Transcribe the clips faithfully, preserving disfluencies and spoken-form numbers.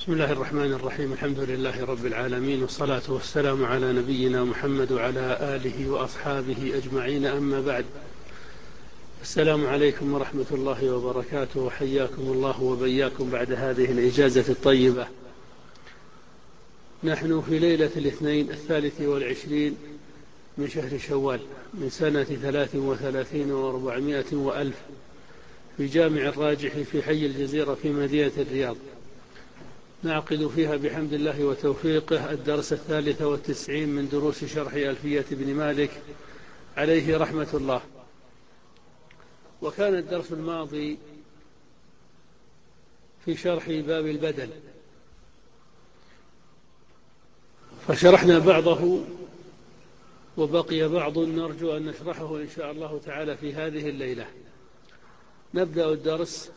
بسم الله الرحمن الرحيم. الحمد لله رب العالمين، والصلاة والسلام على نبينا محمد وعلى آله وأصحابه أجمعين، أما بعد. السلام عليكم ورحمة الله وبركاته، وحياكم الله وبياكم بعد هذه الإجازة الطيبة. نحن في ليلة الاثنين الثالث والعشرين من شهر شوال من سنة ثلاث وثلاثين وأربعمائة وألف في جامع الراجح في حي الجزيرة في مدينة الرياض. نعقد فيها بحمد الله وتوفيقه الدرس الثالث والتسعين من دروس شرح ألفية بن مالك عليه رحمة الله. وكان الدرس الماضي في شرح باب البدل، فشرحنا بعضه وبقي بعض نرجو أن نشرحه إن شاء الله تعالى في هذه الليلة. نبدأ الدرس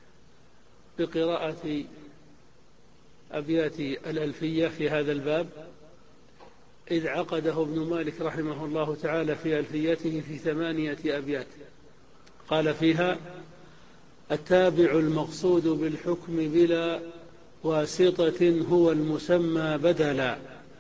بقراءة أبيات الألفية في هذا الباب، إذ عقده ابن مالك رحمه الله تعالى في ألفيته في ثمانية أبيات. قال فيها: التابع المقصود بالحكم بلا واسطة هو المسمى بدلا،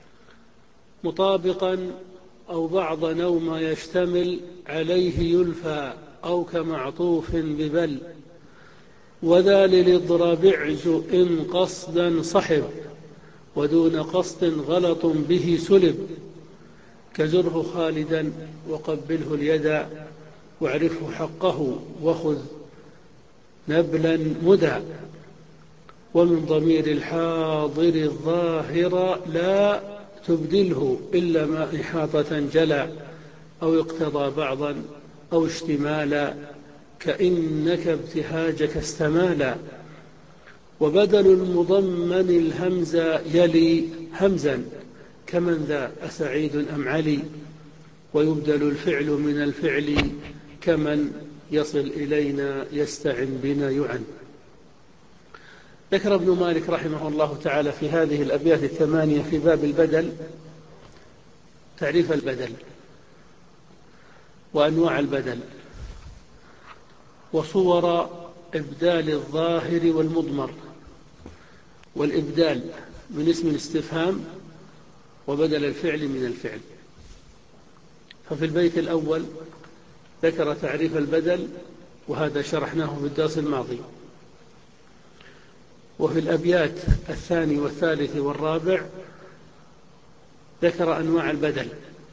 مطابقا أو بعض نوم يشتمل عليه يلفى أو كمعطوف ببل، وذا للإضراب اعز إن قصدا صحب ودون قصد غلط به سلب، كزره خالدا وقبله اليد واعرفه حقه وخذ نبلا مدى، ومن ضمير الحاضر الظاهر لا تبدله إلا ما إحاطة جلا أو اقتضى بعضا أو اشتمالا كإنك ابتهاجك استمالا، وبدل المضمن الهمز يلي همزا كمن ذا أسعيد أم علي، ويبدل الفعل من الفعل كمن يصل إلينا يستعن بنا يعن. ذكر ابن مالك رحمه الله تعالى في هذه الأبيات الثمانية في باب البدل تعريف البدل وأنواع البدل وصور إبدال الظاهر والمضمر، والإبدال من اسم الاستفهام وبدل الفعل من الفعل. ففي البيت الأول ذكر تعريف البدل، وهذا شرحناه في الدرس الماضي. وفي الأبيات الثاني والثالث والرابع ذكر أنواع البدل،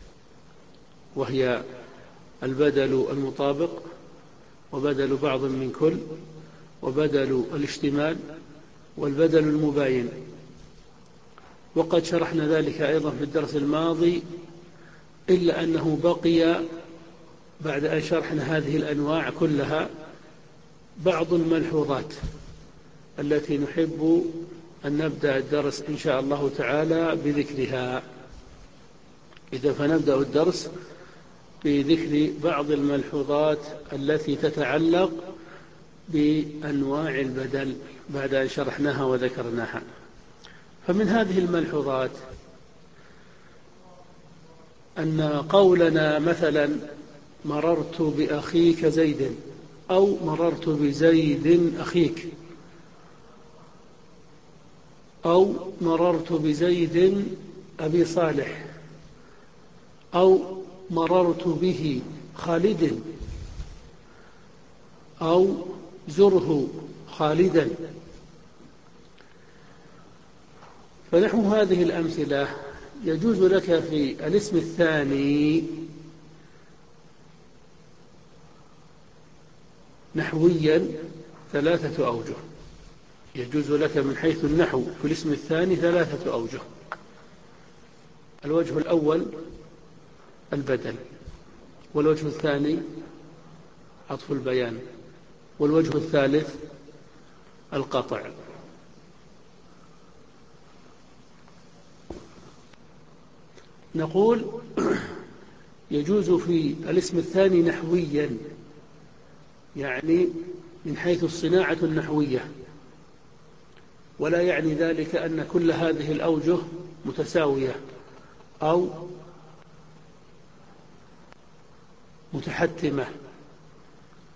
وهي البدل المطابق، وبدل بعض من كل، وبدل الاشتمال، والبدل المباين. وقد شرحنا ذلك أيضا في الدرس الماضي، إلا أنه بقي بعد أن شرحنا هذه الأنواع كلها بعض الملحوظات التي نحب أن نبدأ الدرس إن شاء الله تعالى بذكرها. إذا فنبدأ الدرس بذكر بعض الملحوظات التي تتعلق بأنواع البدل بعد أن شرحناها وذكرناها. فمن هذه الملحوظات أن قولنا مثلا مررت بأخيك زيد أو مررت بزيد أخيك أو مررت بزيد أبي صالح أو مررت به خالد أو زره خالدا، فنحو هذه الأمثلة يجوز لك في الاسم الثاني نحويا ثلاثة أوجه. يجوز لك من حيث النحو في الاسم الثاني ثلاثة أوجه. الوجه الأول البدل، والوجه الثاني عطف البيان، والوجه الثالث القطع. نقول يجوز في الاسم الثاني نحويا، يعني من حيث الصناعة النحوية، ولا يعني ذلك أن كل هذه الأوجه متساوية أو متحتمة،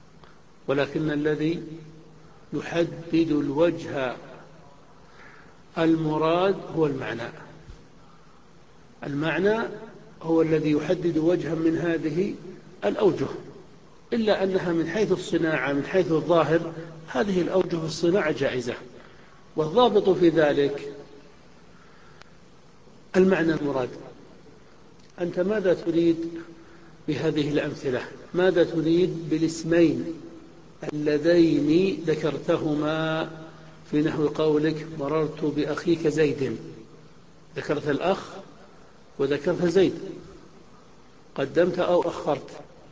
ولكن الذي يحدد الوجه المراد هو المعنى. المعنى هو الذي يحدد وجها من هذه الأوجه، إلا أنها من حيث الصناعة من حيث الظاهر هذه الأوجه في الصناعة جائزة، والضابط في ذلك المعنى المراد. أنت ماذا تريد بهذه الأمثلة؟ ماذا تريد بالاسمين اللذين ذكرتهما في نحو قولك مررت بأخيك زيد؟ ذكرت الأخ وذكرت زيد، قدمت أو أخرت؟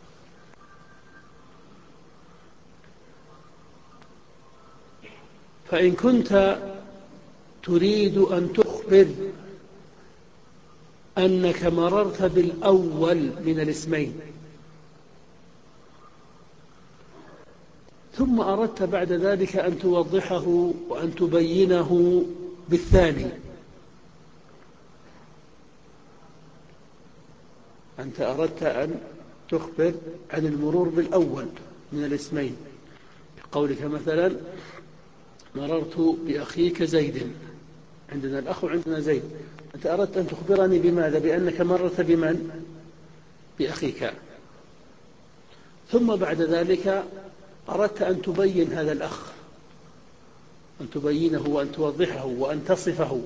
فإن كنت تريد أن تخبر أنك مررت بالأول من الاسمين ثم أردت بعد ذلك أن توضحه وأن تبينه بالثاني، أنت أردت أن تخبر عن المرور بالأول من الاسمين بقولك مثلا مررت بأخيك زيد، عندنا الأخ وعندنا زيد، أنت أردت أن تخبرني بماذا؟ بأنك مررت بمن؟ بأخيك. ثم بعد ذلك أردت أن تبين هذا الأخ، أن تبينه وأن توضحه وأن تصفه،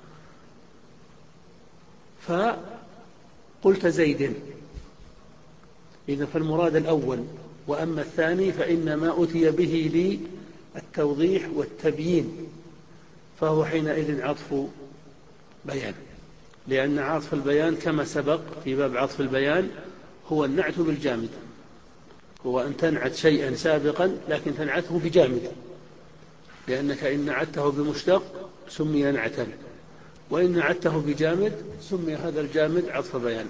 فقلت زيد. إذن فالمراد الأول، وأما الثاني فإنما أتي به للتوضيح والتبيين، فهو حينئذ عطف بيان، لأن عطف البيان كما سبق في باب عطف البيان هو النعت بالجامد، هو أن تنعت شيئا سابقا لكن تنعته بجامد، لأنك إن نعته بمشتق سمي نعتا، وإن نعته بجامد سمي هذا الجامد عطف بيان.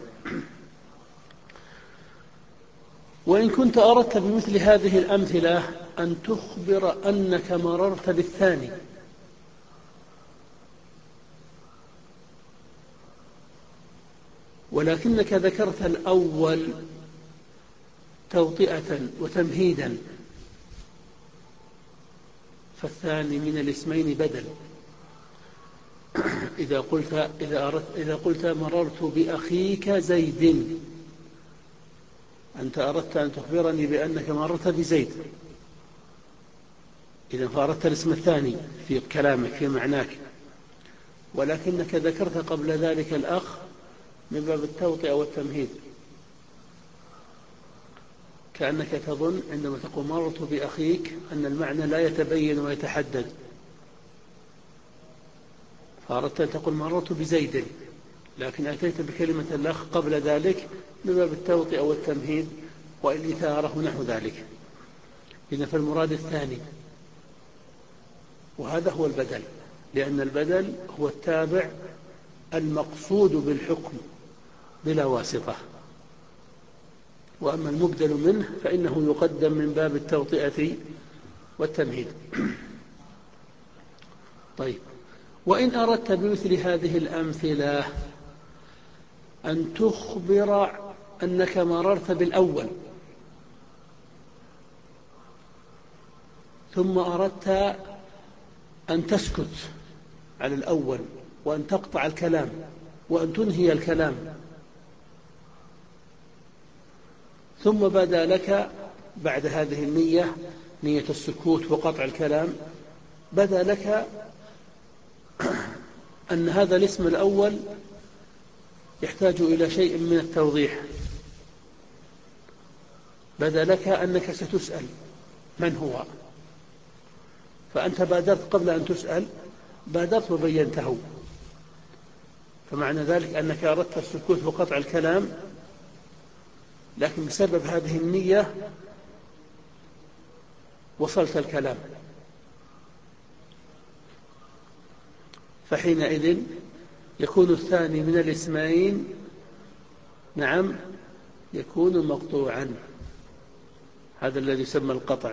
وإن كنت أردت بمثل هذه الأمثلة أن تخبر أنك مررت بالثاني ولكنك ذكرت الأول توطئة وتمهيدا، فالثاني من الاسمين بدل. إذا قلت, إذا أردت إذا قلت مررت بأخيك زيد، أنت أردت أن تخبرني بأنك مررت بزيد، إذا فأردت الاسم الثاني في كلامك في معناك، ولكنك ذكرت قبل ذلك الأخ من باب التوطئة والتمهيد، كأنك تظن عندما تقول مررت بأخيك أن المعنى لا يتبين ويتحدد، فأردت أن تقول مررت بزيد، لكن أتيت بكلمة الأخ قبل ذلك من باب التوطئة والتمهيد والإثارة ونحو ذلك. إذن فالمراد الثاني، وهذا هو البدل، لأن البدل هو التابع المقصود بالحكم بلا واسطة، وأما المبدل منه فإنه يقدم من باب التوطئة والتمهيد. طيب، وإن أردت بمثل هذه الأمثلة أن تخبر أنك مررت بالأول ثم أردت أن تسكت على الأول وأن تقطع الكلام وأن تنهي الكلام، ثم بدا لك بعد هذه النية، نية السكوت وقطع الكلام، بدا لك أن هذا الاسم الأول يحتاج إلى شيء من التوضيح، بدا لك أنك ستسأل من هو، فأنت بادرت قبل أن تسأل، بادرت وبينته، فمعنى ذلك أنك أردت السكوت وقطع الكلام، لكن بسبب هذه النية وصلت الكلام، فحينئذ يكون الثاني من الاسمين نعم يكون مقطوعا، هذا الذي يسمى القطع.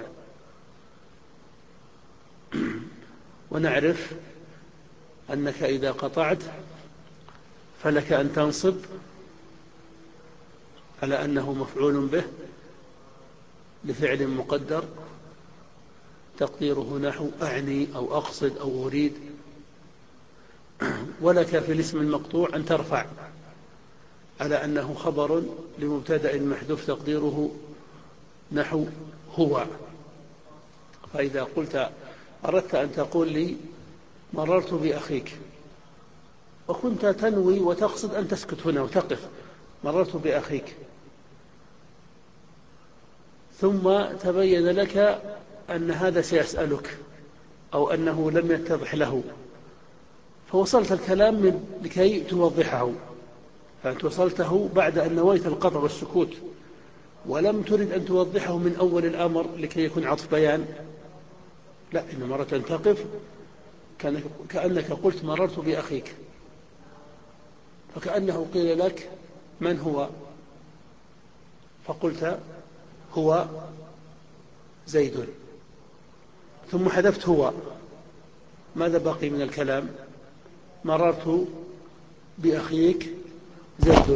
ونعرف أنك إذا قطعت فلك أن تنصب على أنه مفعول به لفعل مقدر تقديره نحو أعني أو أقصد أو أريد، ولك في الاسم المقطوع أن ترفع على أنه خبر لمبتدأ محذوف تقديره نحو هو. فإذا قلت أردت أن تقول لي مررت بأخيك، وكنت تنوي وتقصد أن تسكت هنا وتقف، مررت بأخيك، ثم تبين لك أن هذا سيسألك أو أنه لم يتضح له، فوصلت الكلام من لكي توضحه، فأنت وصلته بعد أن نويت القطع والسكوت ولم ترد أن توضحه من أول الأمر لكي يكون عطف بيان، لا، إن مرة تقف كأنك قلت مررت بأخيك، فكأنه قيل لك من هو، فقلت هو زيد، ثم حذفت هو، ماذا بقي من الكلام؟ مررت بأخيك زيد،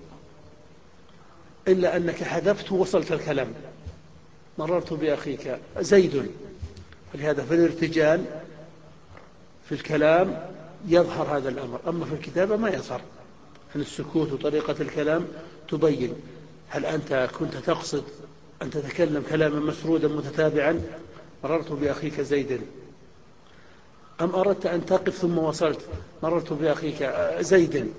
إلا أنك حذفت ووصلت الكلام مررت بأخيك زيد. فلهذا في الارتجال في الكلام يظهر هذا الأمر، أما في الكتابة ما يظهر، أن السكوت وطريقة الكلام تبين هل أنت كنت تقصد أن تتكلم كلاما مسرودا متتابعا مررت بأخيك زيد، أم أردت أن تقف ثم وصلت مررت بأخيك زيد،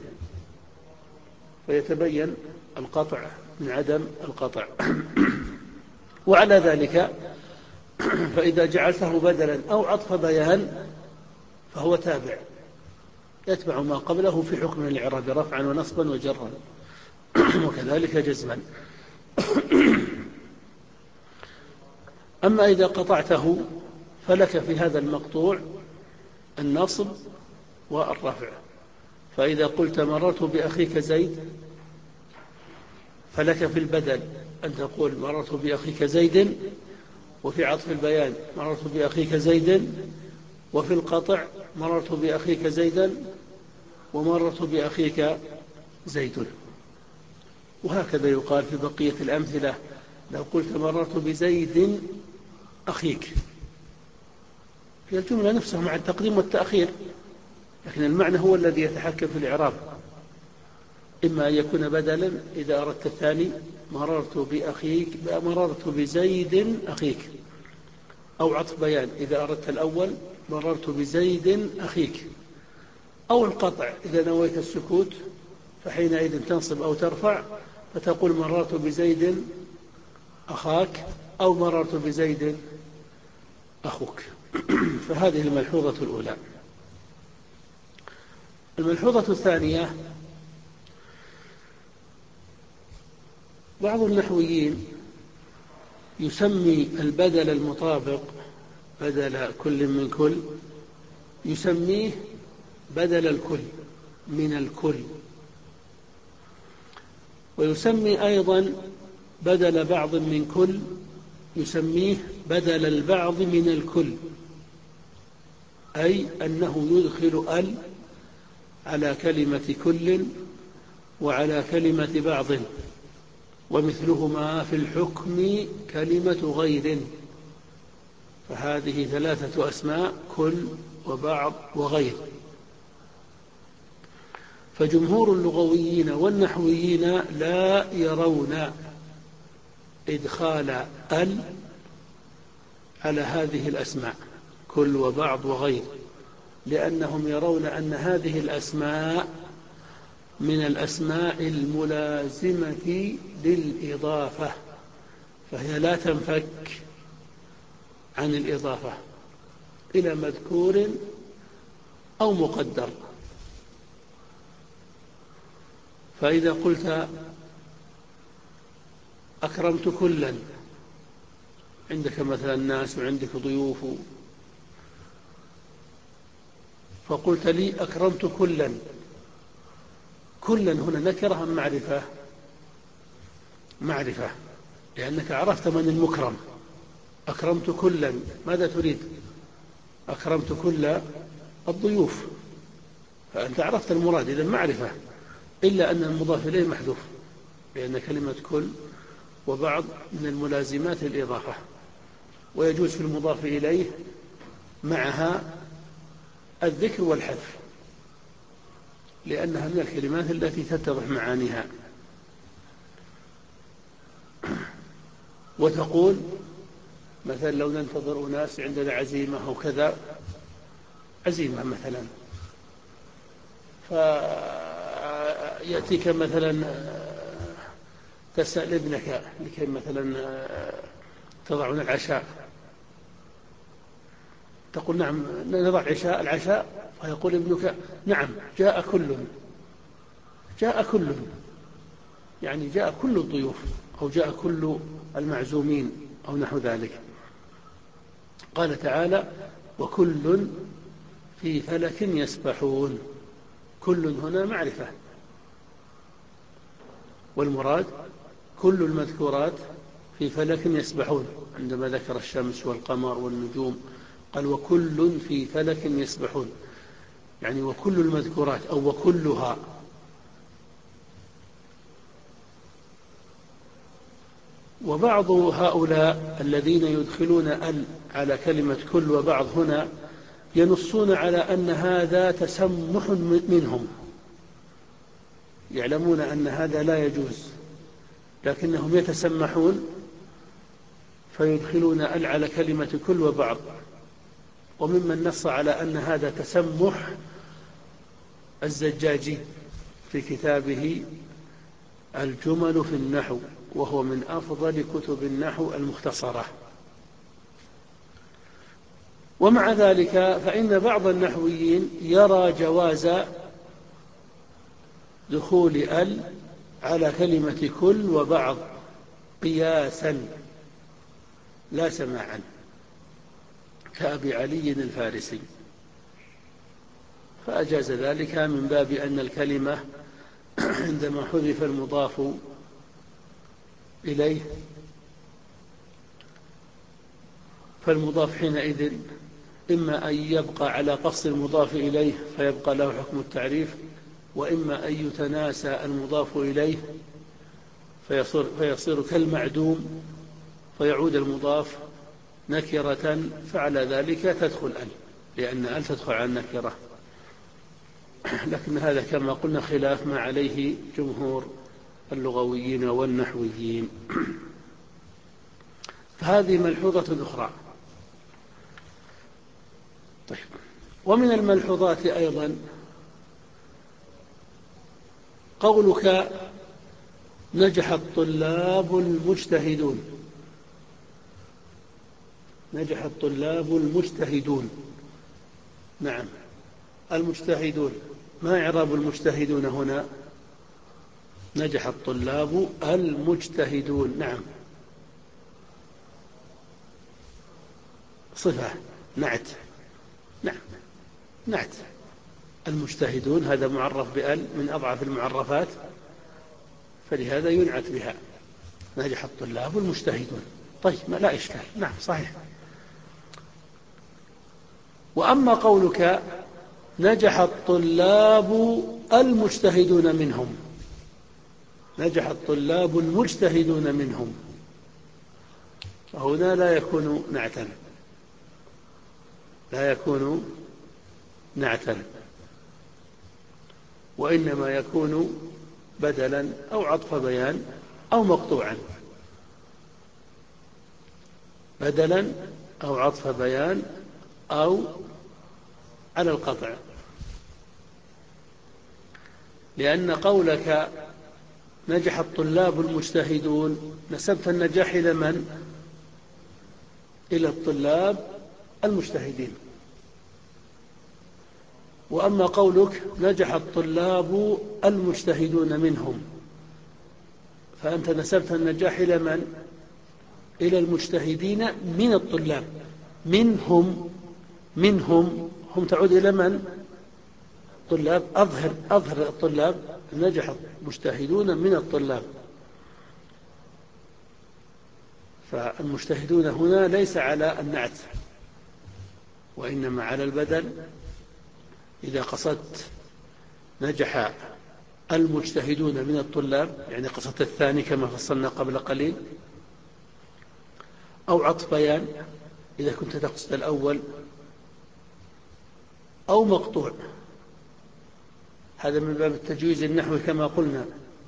فيتبين القطع من عدم القطع. وعلى ذلك فإذا جعلته بدلا أو عطف بيان فهو تابع يتبع ما قبله في حكم الإعراب رفعا ونصبا وجرا وكذلك جزما. أما إذا قطعته فلك في هذا المقطوع النصب والرفع، فإذا قلت مررت بأخيك زيد فلك في البدل أن تقول مررت بأخيك زيد، وفي عطف البيان مررت بأخيك زيد، وفي القطع مررت بأخيك زيدا ومررت بأخيك زيد. وهكذا يقال في بقية الأمثلة، لو قلت مررت بزيد أخيك، في الجملة نفسها مع التقديم والتأخير، لكن المعنى هو الذي يتحكم في الإعراب، إما أن يكون بدلا إذا أردت الثاني مررت بأخيك مررت بزيد أخيك، أو عطف بيان إذا أردت الأول مررت بزيد أخيك، أو القطع إذا نويت السكوت فحينئذ تنصب أو ترفع فتقول مررت بزيد أخاك أو مررت بزيد أخوك. فهذه الملحوظة الأولى. الملحوظة الثانية، بعض النحويين يسمي البدل المطابق بدل كل من كل يسميه بدل الكل من الكل، ويسمي أيضا بدل بعض من كل يسميه بدل البعض من الكل، أي أنه يدخل ال على كلمة كل وعلى كلمة بعض، ومثلهما في الحكم كلمة غير. فهذه ثلاثة أسماء: كل وبعض وغير. فجمهور اللغويين والنحويين لا يرون إدخال ال على هذه الأسماء كل وبعض وغير، لأنهم يرون أن هذه الأسماء من الأسماء الملازمة للإضافة، فهي لا تنفك عن الإضافة إلى مذكور أو مقدر. فإذا قلت أكرمت كلا، عندك مثلا ناس وعندك ضيوف، فقلت لي أكرمت كلا، كلا هنا نكرة أم معرفة؟ معرفة، لأنك عرفت من المكرم. أكرمت كلا، ماذا تريد؟ أكرمت كل الضيوف، فأنت عرفت المراد، إذن معرفة، إلا أن المضاف إليه محذوف، لأن كلمة كل وبعض من الملازمات الإضافة، ويجوز في المضاف إليه معها الذكر والحذف. لأنها من الكلمات التي تتضح معانيها. وتقول مثلا لو ننتظر أناس عندنا عزيمة أو كذا، عزيمة مثلا، فيأتيك مثلا تسأل ابنك لكي مثلا تضعون العشاء، تقول نعم نضع عشاء العشاء، فيقول ابنك نعم جاء كل جاء كل يعني جاء كل الضيوف أو جاء كل المعزومين أو نحو ذلك. قال تعالى وكل في فلك يسبحون. كل هنا معرفة، والمراد كل المذكورات في فلك يسبحون. عندما ذكر الشمس والقمر والنجوم قال وكل في فلك يسبحون، يعني وكل المذكورات أو وكلها. وبعض هؤلاء الذين يدخلون ال على كلمة كل وبعض هنا ينصون على أن هذا تسمح منهم، يعلمون أن هذا لا يجوز لكنهم يتسمحون فيدخلون ال على كلمة كل وبعض. وممن نص على أن هذا تسمح الزجاجي في كتابه الجمل في النحو، وهو من أفضل كتب النحو المختصرة. ومع ذلك فإن بعض النحويين يرى جواز دخول ال على كلمة كل وبعض قياسا لا سماعا، كأبي علي الفارسي، فأجاز ذلك من باب أن الكلمة عندما حذف المضاف إليه فالمضاف حينئذ إما أن يبقى على قصد المضاف إليه فيبقى له حكم التعريف، وإما أن يتناسى المضاف إليه فيصير, فيصير كالمعدوم فيعود المضاف نكرة، فعلى ذلك تدخل ال، لأن ال تدخل على النكرة. لكن هذا كما قلنا خلاف ما عليه جمهور اللغويين والنحويين. فهذه ملحوظة أخرى. طيب، ومن الملحوظات أيضا قولك نجح الطلاب المجتهدون. نجح الطلاب المجتهدون، نعم المجتهدون، ما إعراب المجتهدون هنا؟ نجح الطلاب المجتهدون، نعم صفة نعت، نعم نعت. المجتهدون هذا معرف بأل من أضعف المعرفات، فلهذا ينعت بها. نجح الطلاب المجتهدون، طيب ما لا إشكال، نعم صحيح. وأما قولك نجح الطلاب المجتهدون منهم، نجح الطلاب المجتهدون منهم، فهنا لا يكون نعتا، لا يكون نعتا، وإنما يكون بدلا أو عطف بيان أو مقطوعا، بدلا أو عطف بيان أو على القطع. لأن قولك نجح الطلاب المجتهدون نسبت النجاح إلى من؟ إلى الطلاب المجتهدين. وأما قولك نجح الطلاب المجتهدون منهم فأنت نسبت النجاح إلى من؟ إلى المجتهدين من الطلاب. منهم، منهم هم تعود إلى من؟ طلاب. أظهر أظهر الطلاب، نجح المجتهدون من الطلاب. فالمجتهدون هنا ليس على النعت وإنما على البدل. إذا قصدت نجح المجتهدون من الطلاب يعني قصدت الثاني كما فصلنا قبل قليل، أو عطف بيان إذا كنت تقصد الأول، أو مقطوع. هذا من باب التجويز النحوي كما قلنا.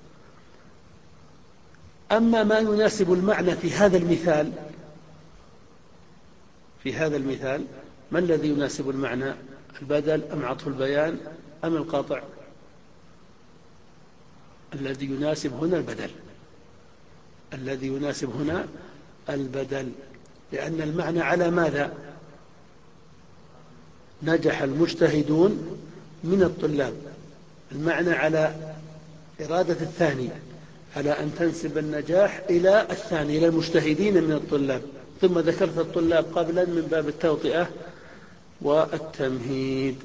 أما ما يناسب المعنى في هذا المثال، في هذا المثال ما الذي يناسب المعنى؟ البدل أم عطف البيان أم القاطع؟ الذي يناسب هنا البدل، الذي يناسب هنا البدل، لأن المعنى على ماذا؟ نجح المجتهدون من الطلاب، المعنى على إرادة الثاني، على أن تنسب النجاح إلى الثاني، إلى المجتهدين من الطلاب، ثم ذكرت الطلاب قبلا من باب التوطئة والتمهيد.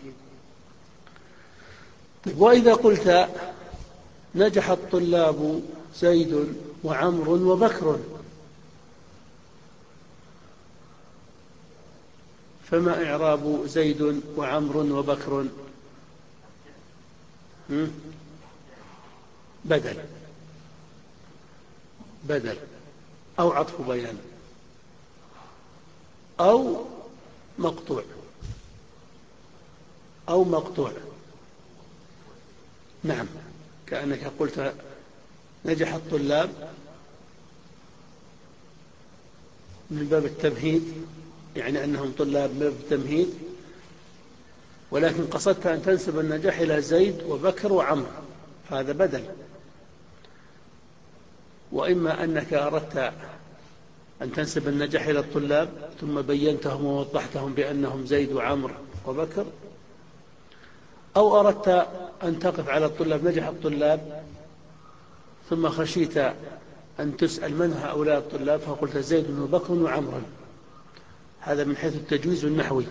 وإذا قلت نجح الطلاب زيد وعمر وبكر، فما إعراب زيد وعمر وبكر؟ بدل، بدل أو عطف بيان أو مقطوع، أو مقطوع. نعم، كأنك قلت نجح الطلاب من باب التمهيد، يعني أنهم طلاب من باب التمهيد، ولكن قصدت أن تنسب النجاح إلى زيد وبكر وعمر، هذا بدل. وإما أنك أردت أن تنسب النجاح إلى الطلاب ثم بينتهم ووضحتهم بأنهم زيد وعمر وبكر، أو أردت أن تقف على الطلاب، نجح الطلاب، ثم خشيت أن تسأل من هؤلاء الطلاب فقلت زيد وبكر وعمر. هذا من حيث التجويز النحوي.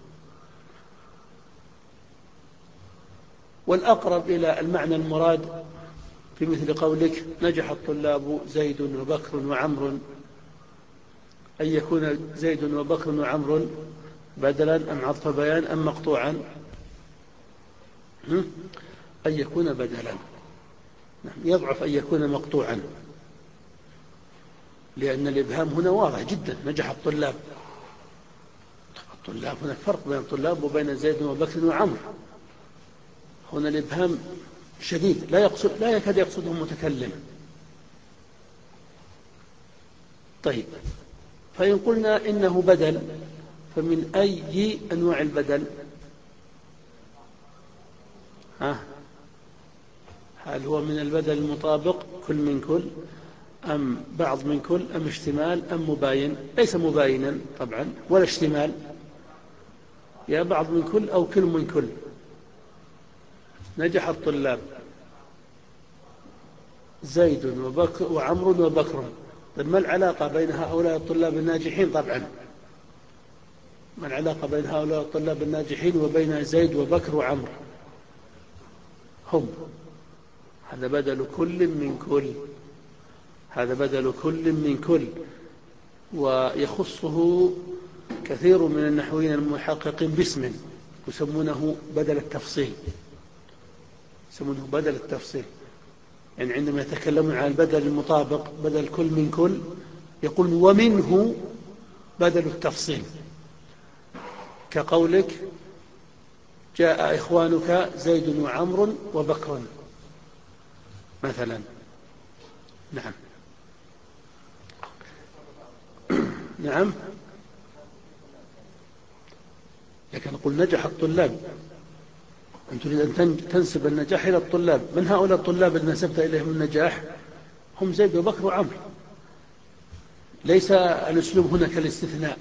والأقرب إلى المعنى المراد في مثل قولك نجح الطلاب زيد وبكر وعمر، أن يكون زيد وبكر وعمر بدلا أم عطف بيان أم مقطوعا؟ أن يكون بدلا. يضعف أن يكون مقطوعا، لأن الإبهام هنا واضح جدا، نجح الطلاب. الطلاب هناك فرق بين الطلاب وبين زيد وبكر وعمر، هنا الإبهام شديد، لا يقصد، لا يكاد يقصده متكلم. طيب، فإن قلنا إنه بدل، فمن أي أنواع البدل؟ ها؟ هل هو من البدل المطابق كل من كل، أم بعض من كل، أم اشتمال، أم مباين؟ ليس مباينا طبعا ولا اشتمال، يا بعض من كل أو كل من كل. نجح الطلاب زيد وبكر وعمر وبكر، طيب ما العلاقة بين هؤلاء الطلاب الناجحين؟ طبعا ما العلاقة بين هؤلاء الطلاب الناجحين وبين زيد وبكر وعمر؟ هم، هذا بدل كل من كل، هذا بدل كل من كل. ويخصه كثير من النحويين المحققين باسم يسمونه بدل التفصيل، يسمونه بدل التفصيل. يعني عندما يتكلمون عن البدل المطابق بدل كل من كل، يقول ومنه بدل التفصيل، كقولك جاء إخوانك زيد وعمر وبكر مثلا. نعم. نعم، لكن نقول نجح الطلاب، أن تريد أن تنسب النجاح إلى الطلاب، من هؤلاء الطلاب الذين نسبت إليهم النجاح؟ هم زيد وبكر وعمر. ليس الأسلوب هنا كالاستثناء،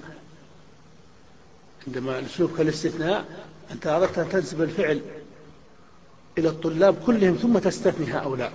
عندما الأسلوب كالاستثناء أنت أردت أن تنسب الفعل إلى الطلاب كلهم ثم تستثني هؤلاء،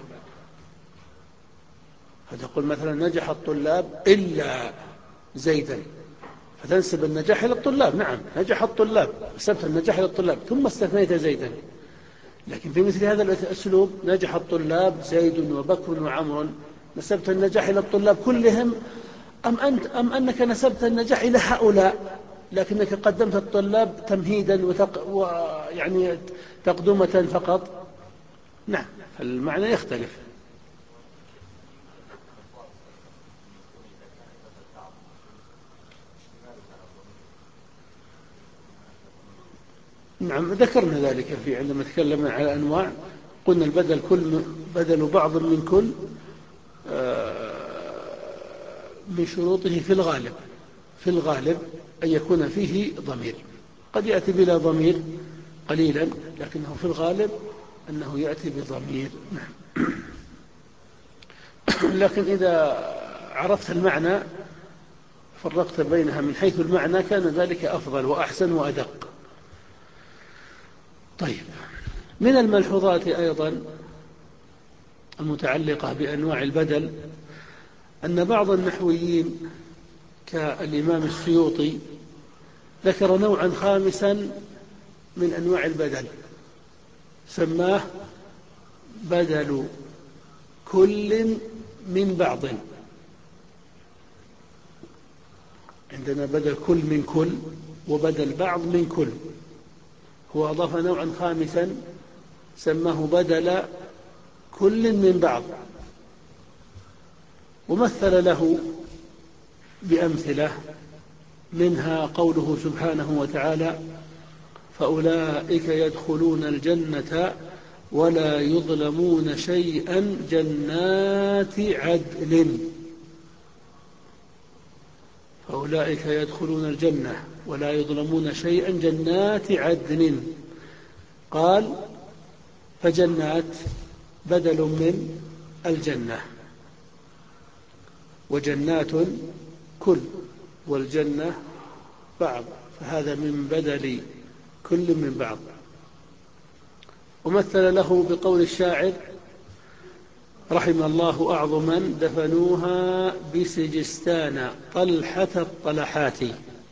فتقول مثلا نجح الطلاب إلا زيدا، فتنسب النجاح إلى الطلاب. نعم، نجح الطلاب، نسبت النجاح إلى الطلاب ثم استثنيت زيدا. لكن في مثل هذا الأسلوب نجح الطلاب زيد وبكر وعمر، نسبت النجاح إلى الطلاب كلهم، أم, أنت أم أنك نسبت النجاح إلى هؤلاء لكنك قدمت الطلاب تمهيدا وتق... ويعني تقدمة فقط؟ نعم، المعنى يختلف. نعم، ذكرنا ذلك في عندما تكلمنا على أنواع قلنا البدل كل بدل بعض من كل من شروطه في الغالب في الغالب أن يكون فيه ضمير، قد يأتي بلا ضمير قليلا، لكنه في الغالب أنه يأتي بضمير. لكن إذا عرفت المعنى فرقت بينها من حيث المعنى كان ذلك أفضل وأحسن وأدق. طيب، من الملحوظات أيضا المتعلقة بأنواع البدل أن بعض النحويين كالإمام السيوطي ذكر نوعا خامسا من أنواع البدل سماه بدل كل من بعض. عندنا بدل كل من كل وبدل بعض من كل، هو أضاف نوعا خامسا سماه بدل كل من بعض، ومثل له بأمثلة منها قوله سبحانه وتعالى: فأولئك يدخلون الجنة ولا يظلمون شيئا جنات عدن. فأولئك يدخلون الجنة ولا يظلمون شيئا جنات عدن. قال: فجنات بدل من الجنة، وجنات كل، والجنة بعض، فهذا من بدل كل من بعض. ومثل له بقول الشاعر: رحم الله أعظما دفنوها بسجستان طلحة الطلحات.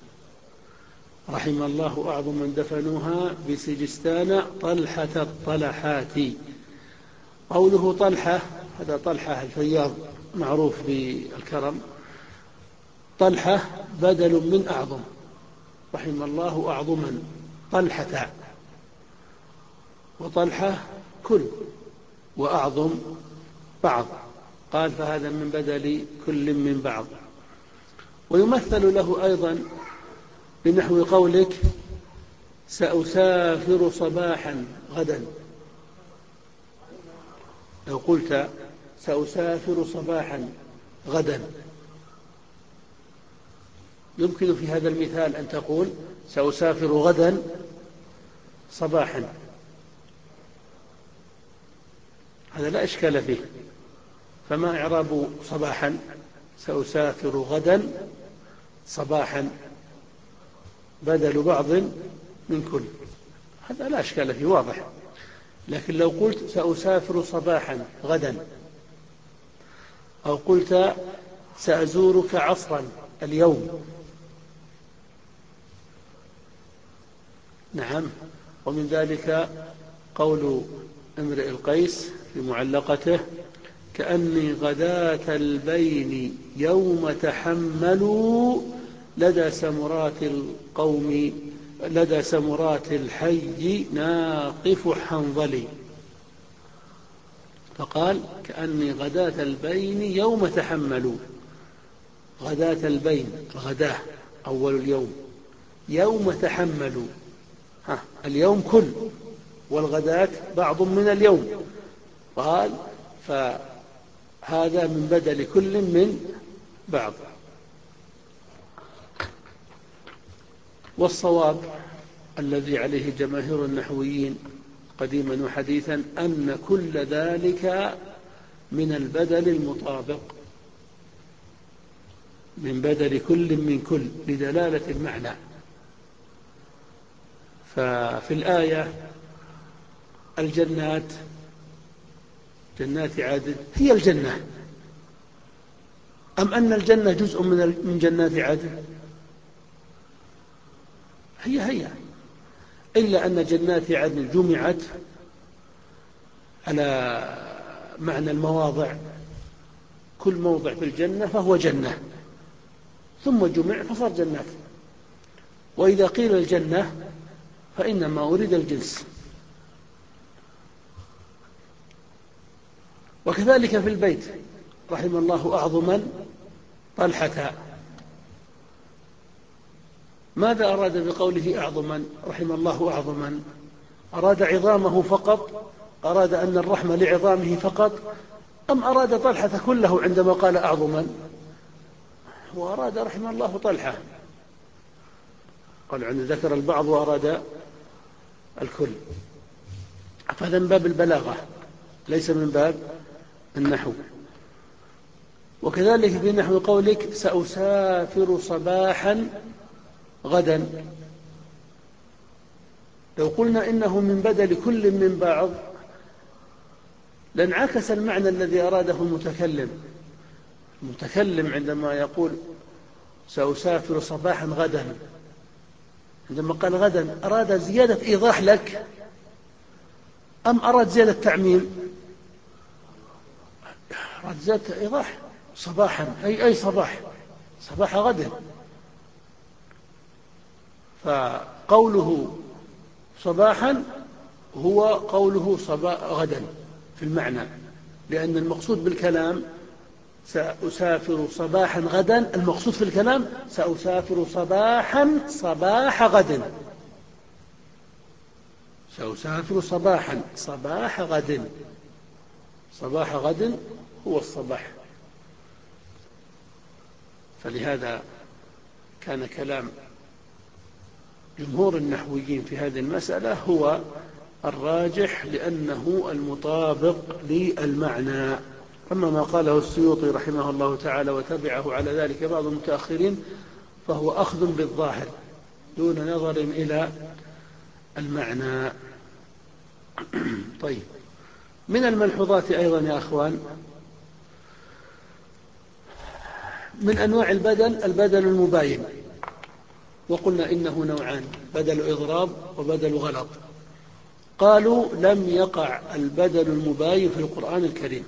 رحم الله أعظما دفنوها بسجستان طلحة الطلحات. قوله طلحة، هذا طلحة الفياض معروف بالكرم، طلحة بدل من أعظم. رحم الله أعظما طلحة، وطلحة كل، وأعظم بعض. قال: فهذا من بدل كل من بعض. ويمثل له أيضا بنحو قولك: سأسافر صباحا غدا. لو قلت سأسافر صباحا غدا يمكن في هذا المثال أن تقول سأسافر غدا صباحا، هذا لا إشكال فيه. فما إعراب صباحا؟ سأسافر غدا صباحا بدل بعض من كل، هذا لا إشكال فيه، واضح. لكن لو قلت سأسافر صباحا غدا، أو قلت سأزورك عصرا اليوم، نعم. ومن ذلك قول امرئ القيس في معلقته: كأني غداة البين يوم تحملوا لدى سمرات القوم لدى سمرات الحي ناقف حنظلي. فقال: كأني غداة البين يوم تحملوا. غداة البين، الغداة أول اليوم، يوم تحملوا، ها اليوم كل، والغداة بعض من اليوم. قال: فهذا من بدل كل من بعض. والصواب الذي عليه جماهير النحويين قديما وحديثا أن كل ذلك من البدل المطابق، من بدل كل من كل لدلالة المعنى. ففي الآية الجنات، جنات عدن هي الجنة، أم أن الجنة جزء من جنات عدن؟ هي هي، إلا أن جنات عدن جمعت على معنى المواضع، كل موضع في الجنة فهو جنة، ثم جمع فصار جنات. وإذا قيل الجنة فإنما أريد الجنس. وكذلك في البيت: رحم الله أعظما طلحة. ماذا أراد بقوله أعظما؟ رحم الله أعظما، أراد عظامه فقط أراد أن الرحمة لعظامه فقط، أم أراد طلحة كله عندما قال أعظما؟ وأراد رحمه الله طلحة، قال عند ذكر البعض وأراد الكل. فهذا من باب البلاغة ليس من باب النحو. وكذلك في نحو قولك سأسافر صباحا غدا، لو قلنا إنه من بدل كل من بعض لانعكس المعنى الذي أراده المتكلم. المتكلم عندما يقول سأسافر صباحا غدا، عندما قال غدا أراد زيادة إيضاح لك أم أراد زيادة تعميم؟ أراد زيادة إيضاح. صباحا أي أي صباح، صباح غد. فقوله صباحا هو قوله صباح غدا في المعنى، لأن المقصود بالكلام سأسافر صباحا غدا، المقصود في الكلام سأسافر صباحا صباح غد، سأسافر صباحا صباح غد. صباح غد هو الصباح. فلهذا كان كلام جمهور النحويين في هذه المسألة هو الراجح لأنه المطابق للمعنى. أما ما قاله السيوطي رحمه الله تعالى وتبعه على ذلك بعض المتأخرين فهو أخذ بالظاهر دون نظر إلى المعنى. طيب، من الملحوظات أيضا يا أخوان من أنواع البدل البدل المباين، وقلنا إنه نوعان: بدل إضراب وبدل غلط. قالوا لم يقع البدل المباين في القرآن الكريم،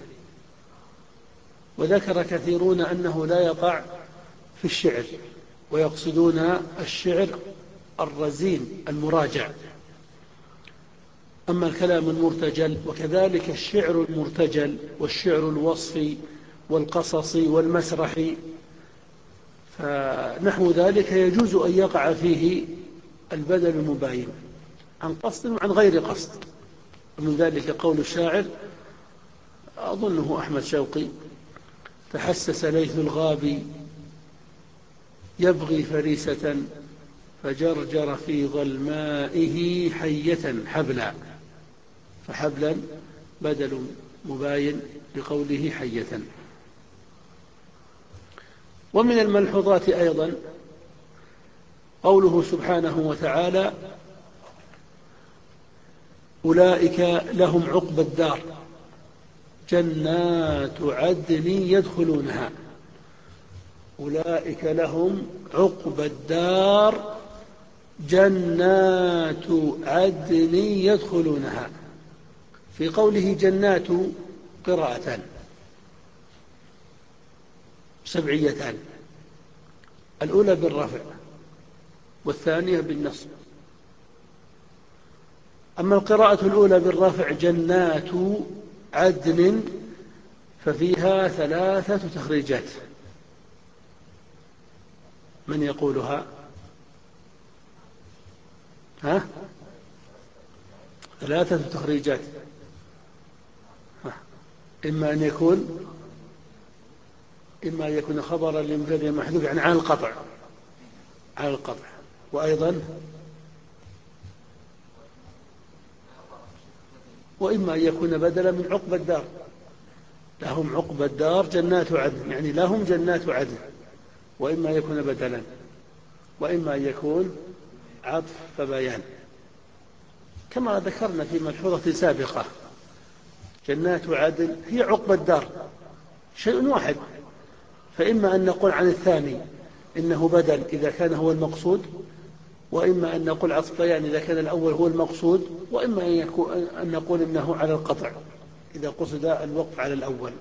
وذكر كثيرون أنه لا يقع في الشعر، ويقصدون الشعر الرزين المراجع. أما الكلام المرتجل وكذلك الشعر المرتجل والشعر الوصفي والقصصي والمسرحي فنحو ذلك يجوز أن يقع فيه البدل المباين عن قصد وعن غير قصد. ومن ذلك قول الشاعر أظنه أحمد شوقي: تحسس ليث الغابي يبغي فريسة فجرجر في ظلمائه حية حبلا، فحبلا بدل مباين لقوله حية. ومن الملحوظات أيضا قوله سبحانه وتعالى: أولئك لهم عقبى الدار جنات عدن يدخلونها. أولئك لهم عقبى الدار جنات عدن يدخلونها. في قوله جنات قراءتان سبعيتان: الأولى بالرفع والثانية بالنصب. أما القراءة الأولى بالرفع جنات عدن ففيها ثلاثة تخريجات. من يقولها؟ ها؟ ثلاثة تخريجات. ها. إما أن يكون إما أن يكون خبرا لمبتدأ محذوف يعني عن القطع عن القطع وأيضا وإما أن يكون بدلا من عقبى الدار. لهم عقبى الدار جنات عدن يعني لهم جنات عدن، وإما يكون بدلا وإما أن يكون عطف فبيان، كما ذكرنا في ملحوظة سابقة. جنات عدن هي عقبى الدار شيء واحد، فإما أن نقول عن الثاني إنه بدل إذا كان هو المقصود، وإما أن نقول عطف بيان إذا كان الأول هو المقصود، وإما أن, يكون أن نقول إنه على القطع إذا قصد الوقف على الأول.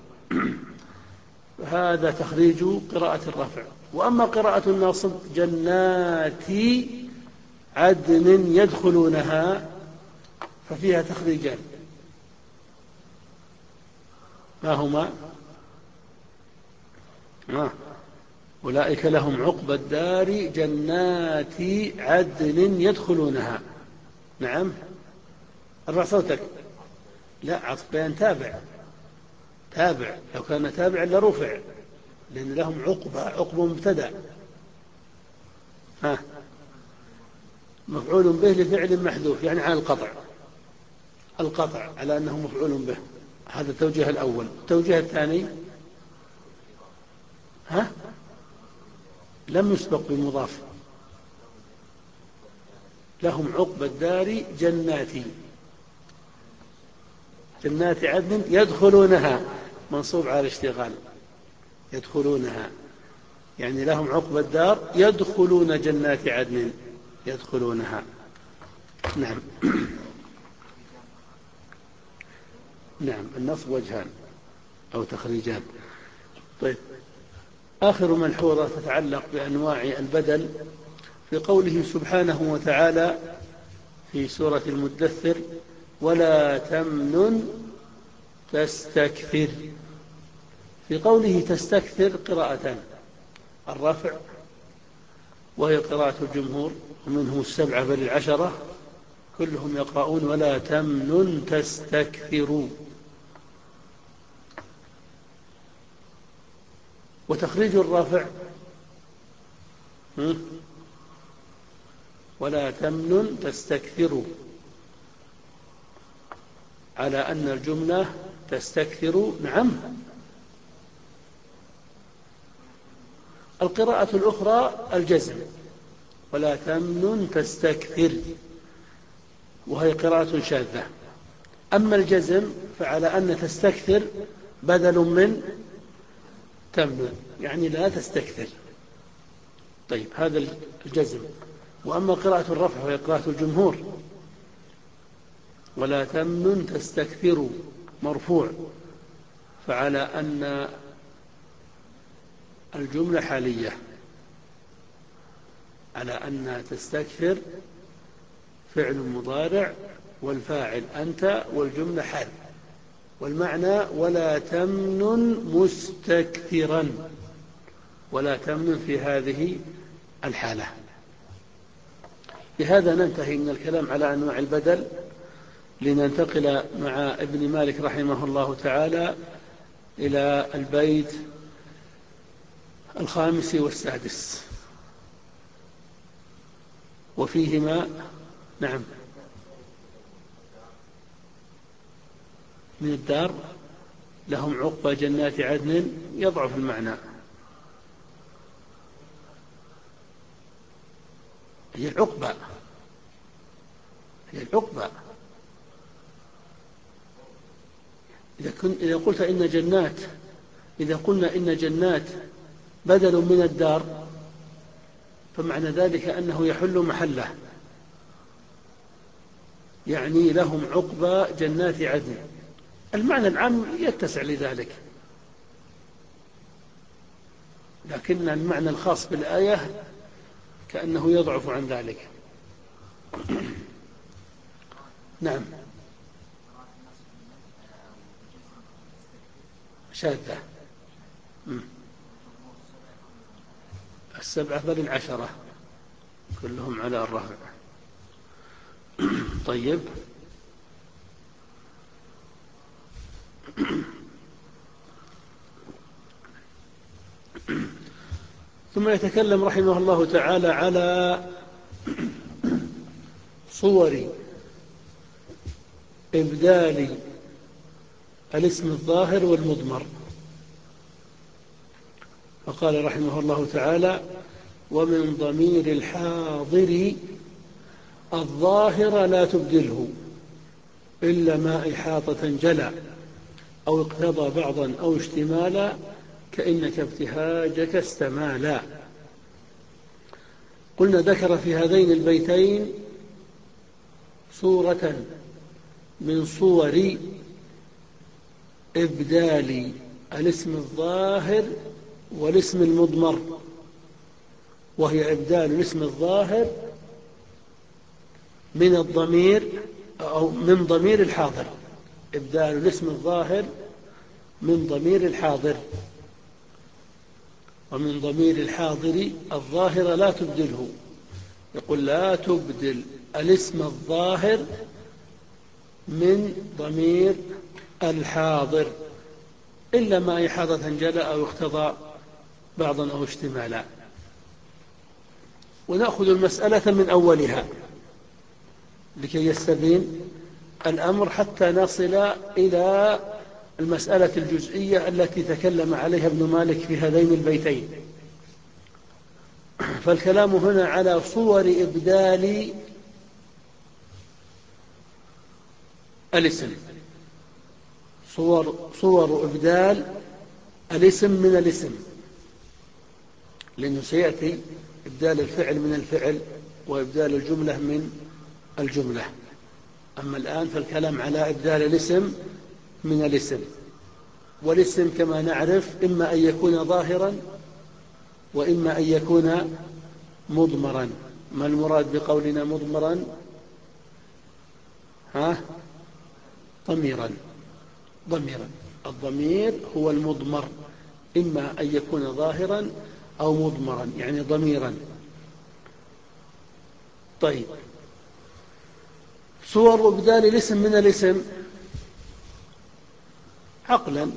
هذا تخريج قراءة الرفع. وأما قراءة الناصب جنات عدن يدخلونها ففيها تخريجان. ما هما؟ آه. أولئك لهم عقبى الدار جنات عدن يدخلونها. نعم، ارفع صوتك. لا، عطف بيان تابع، تابع لو كان تابعا لرفع، لأن لهم عقبة، عقبة مبتدأ. ها، مفعول به لفعل محذوف يعني على القطع، القطع على أنه مفعول به. هذا التوجيه الأول. التوجيه الثاني ها لم يسبق بمضاف. لهم عقبى الدار جناتي، جنات عدن يدخلونها منصوب على الاشتغال، يدخلونها يعني لهم عقبى الدار يدخلون جنات عدن يدخلونها. نعم. نعم، النصب وجهان أو تخريجان. طيب، آخر ملحوظة تتعلق بأنواع البدل في قوله سبحانه وتعالى في سورة المدثر: ولا تمنن تستكثر. في قوله تستكثر قراءتان: الرفع وهي قراءة الجمهور ومنهم السبعة بل العشرة، كلهم يقرؤون ولا تمنن تستكثروا. وتخريج الرفع ولا تمنن تستكثروا، على أن الجملة تستكثر. نعم. القراءة الأخرى الجزم: ولا تمنن تستكثر، وهي قراءة شاذة. أما الجزم فعلى أن تستكثر بدل من تمنن، يعني لا تستكثر. طيب، هذا الجزم. وأما قراءة الرفع وهي قراءة الجمهور: ولا تمنن تستكثر مرفوع، فعلى أن الجملة حالية، على أن تستكثر فعل مضارع والفاعل أنت والجملة حال، والمعنى ولا تمنن مستكثرا، ولا تمنن في هذه الحالة. بهذا ننتهي من الكلام على أنواع البدل، لننتقل مع ابن مالك رحمه الله تعالى إلى البيت الخامس والسادس وفيهما. نعم. من الدار لهم عقبى جنات عدن يضعف المعنى، هي العقبى، هي العقبى. إذا, كن إذا قلت إن جنات إذا قلنا إن جنات بدل من الدار، فمعنى ذلك أنه يحل محله، يعني لهم عقبى جنات عدن. المعنى العام يتسع لذلك، لكن المعنى الخاص بالآية كأنه يضعف عن ذلك. نعم، شاذة. السبعة بل العشرة كلهم على الرفع. طيب، ثم يتكلم رحمه الله تعالى على صور إبدال الاسم الظاهر والمضمر. فقال رحمه الله تعالى: ومن ضمير الحاضر الظاهر لا تبدله إلا ما إحاطة جلى أو اقتضى بعضا أو اشتمالا كإنك ابتهاجك استمالا. قلنا ذكر في هذين البيتين صورة من صور إبدال الاسم الظاهر والاسم المضمر، وهي إبدال الاسم الظاهر من الضمير أو من ضمير الحاضر، إبدال الاسم الظاهر من ضمير الحاضر. ومن ضمير الحاضر الظاهر لا تبدله، يقول لا تبدل الاسم الظاهر من ضمير الحاضر إلا ما إحاطة جلى أو اقتضى بعضا أو اشتمالا. ونأخذ المسألة من أولها لكي يستبين الأمر حتى نصل إلى المسألة الجزئية التي تكلم عليها ابن مالك في هذين البيتين. فالكلام هنا على صور إبدال الاسم، صور, صور إبدال الاسم من الاسم، لأنه سيأتي إبدال الفعل من الفعل وإبدال الجملة من الجملة. أما الآن فالكلام على إبدال الاسم من الاسم. والاسم كما نعرف إما أن يكون ظاهرا وإما أن يكون مضمرا. ما المراد بقولنا مضمرا؟ ها؟ ضميرا. ضميرا الضمير هو المضمر، إما أن يكون ظاهرا أو مضمرا يعني ضميرا. طيب، صور إبدال الاسم من الاسم عقلا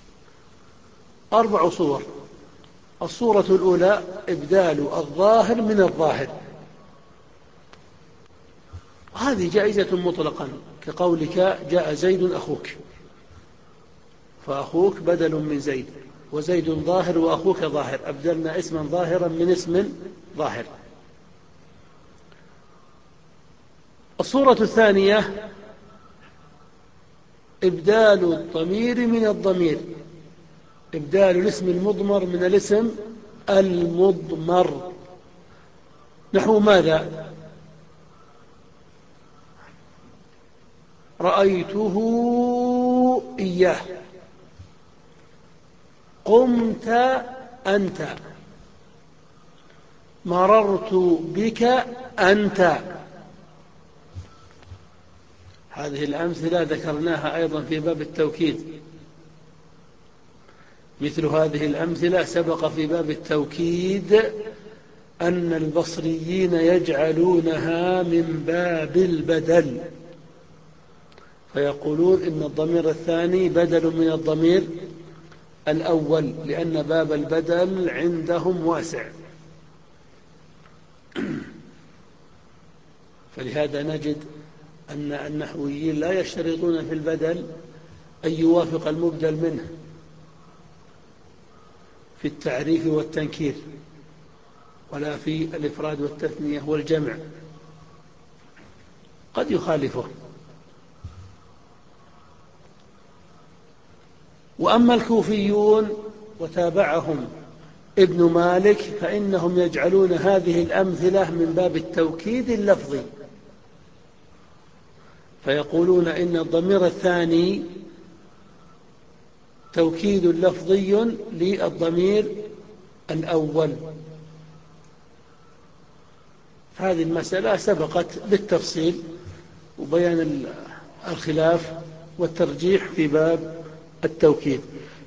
أربع صور. الصورة الأولى إبدال الظاهر من الظاهر، هذه جائزة مطلقا، كقولك جاء زيد أخوك، فأخوك بدل من زيد، وزيد ظاهر وأخوك ظاهر، أبدلنا اسما ظاهرا من اسم ظاهر. الصورة الثانية إبدال الضمير من الضمير، إبدال الاسم المضمر من الاسم المضمر. نحو ماذا؟ رأيته إياه، قمت أنت، مررت بك أنت. هذه الأمثلة ذكرناها أيضا في باب التوكيد. مثل هذه الأمثلة سبق في باب التوكيد أن البصريين يجعلونها من باب البدل، فيقولون إن الضمير الثاني بدل من الضمير الأول، لأن باب البدل عندهم واسع. فلهذا نجد أن النحويين لا يشترطون في البدل أن يوافق المبدل منه في التعريف والتنكير، ولا في الإفراد والتثنية والجمع، قد يخالفه. وأما الكوفيون وتابعهم ابن مالك فإنهم يجعلون هذه الأمثلة من باب التوكيد اللفظي، فيقولون إن الضمير الثاني توكيد لفظي للضمير الأول. هذه المسألة سبقت بالتفصيل وبيان الخلاف والترجيح في باب التوكيد.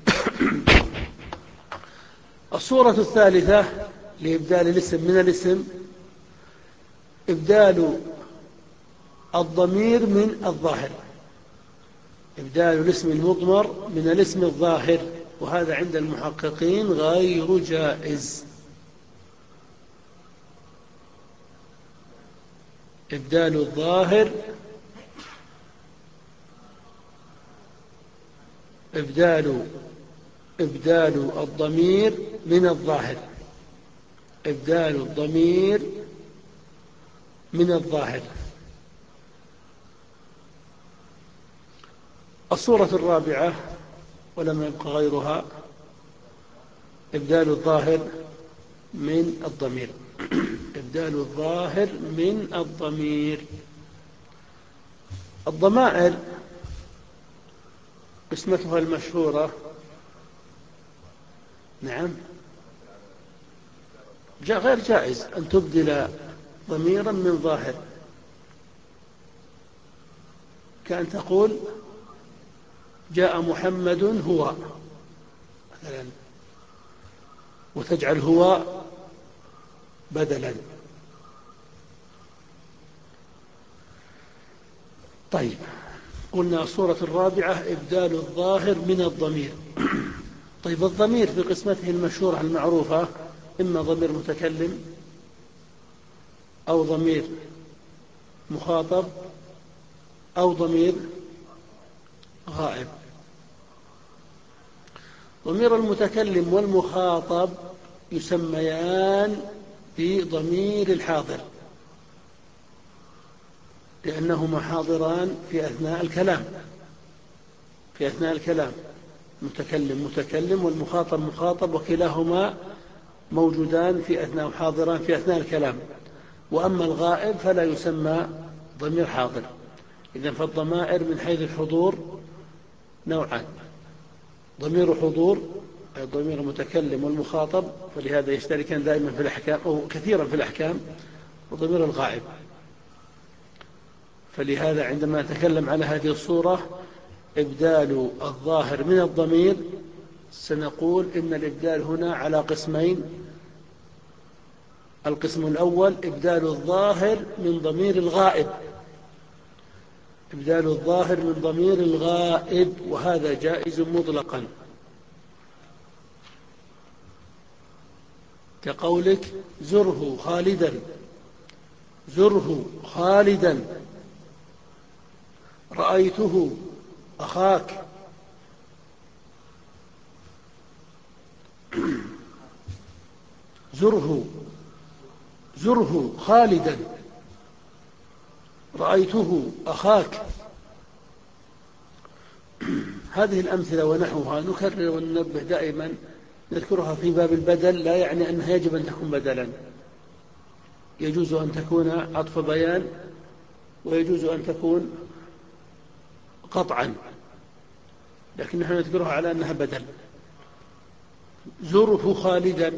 الصورة الثالثة لإبدال الاسم من الاسم إبدال الضمير من الظاهر، إبدال الاسم المضمر من الاسم الظاهر، وهذا عند المحققين غير جائز. إبدال الظاهر إبدال إبدال الضمير من الظاهر، إبدال الضمير من الظاهر. الصورة الرابعة ولم يبق غيرها إبدال الظاهر من الضمير، إبدال الظاهر من الضمير. الضمائر قسمتها المشهورة، نعم، جاء غير جائز أن تبدل ضميرا من ظاهر، كأن تقول جاء محمد هو مثلا، وتجعل هو بدلا. طيب، قلنا الصورة الرابعة إبدال الظاهر من الضمير. طيب الضمير في قسمته المشهورة المعروفة إما ضمير متكلم أو ضمير مخاطب أو ضمير غائب. ضمير المتكلم والمخاطب يسميان بضمير الحاضر لأنهما حاضران في أثناء الكلام في أثناء الكلام متكلم متكلم والمخاطب مخاطب، وكلاهما موجودان في أثناء حاضران في أثناء الكلام. وأما الغائب فلا يسمى ضمير حاضر. إذن فالضمائر من حيث الحضور نوعان: ضمير حضور أي ضمير المتكلم والمخاطب، فلهذا يشتركان دائما في الأحكام أو كثيرا في الأحكام، وضمير الغائب. فلهذا عندما نتكلم على هذه الصورة إبدال الظاهر من الضمير سنقول إن الإبدال هنا على قسمين: القسم الأول إبدال الظاهر من ضمير الغائب إبدال الظاهر من ضمير الغائب وهذا جائز مطلقا، كقولك زره خالدا زره خالدا، رأيته أخاك. زره زره خالدا، رأيته أخاك. هذه الأمثلة ونحوها نكرر وننبه دائما، نذكرها في باب البدل، لا يعني أنها يجب أن تكون بدلا، يجوز أن تكون عطف بيان ويجوز أن تكون قطعا، لكن نحن نذكرها على أنها بدل. زره خالدا،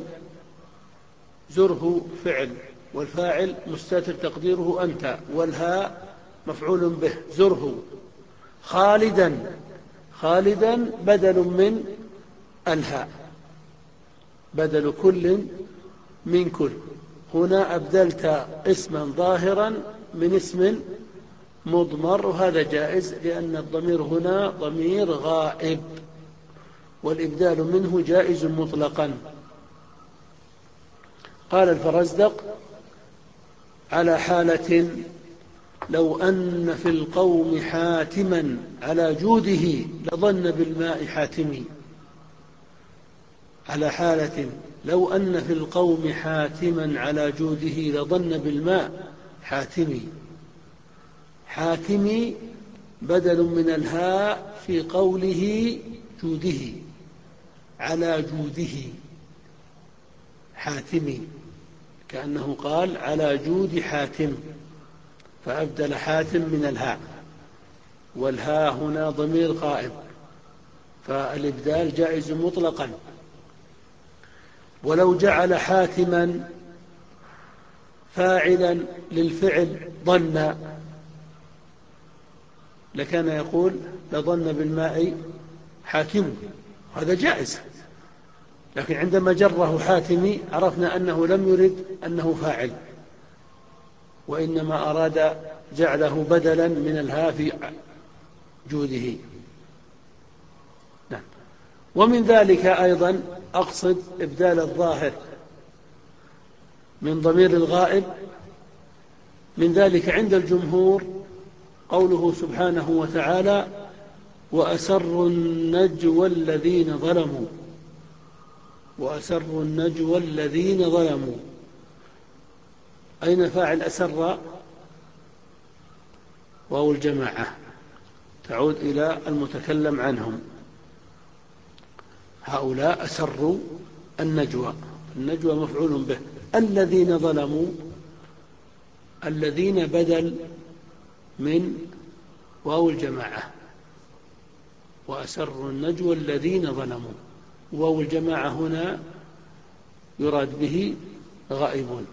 زره فعل والفاعل مستتر تقديره أنت، والهاء مفعول به. زره خالدا، خالدا بدل من الهاء، بدل كل من كل. هنا أبدلت اسما ظاهرا من اسم مضمر، وهذا جائز لأن الضمير هنا ضمير غائب، والإبدال منه جائز مطلقا. قال الفرزدق: على حالة لو أن في القوم حاتما على جوده لظن بالماء حاتمي. على حالة لو أن في القوم حاتما على جوده لظن بالماء حاتمي. حاتمي بدل من الهاء في قوله جوده، على جوده حاتمي، كأنه قال على جود حاتم، فأبدل حاتم من الهاء، والهاء هنا ضمير غائب، فالإبدال جائز مطلقا. ولو جعل حاتما فاعلا للفعل ظن لكان يقول لظن بالماء حاتم، هذا جائز، لكن عندما جره حاتمي عرفنا أنه لم يرد أنه فاعل، وإنما أراد جعله بدلا من الهاء في جوده. نعم. ومن ذلك أيضا أقصد إبدال الظاهر من ضمير الغائب. من ذلك عند الجمهور قوله سبحانه وتعالى: وأسروا النجوى الذين ظلموا وأسروا النجوى الذين ظلموا. أين فاعل أسر؟ واو الجماعة تعود إلى المتكلم عنهم، هؤلاء أسروا النجوى، النجوى مفعول به. الذين ظلموا، الذين بدل من واو الجماعة، وأسروا النجوى الذين ظلموا، واو الجماعة هنا يراد به غائبون.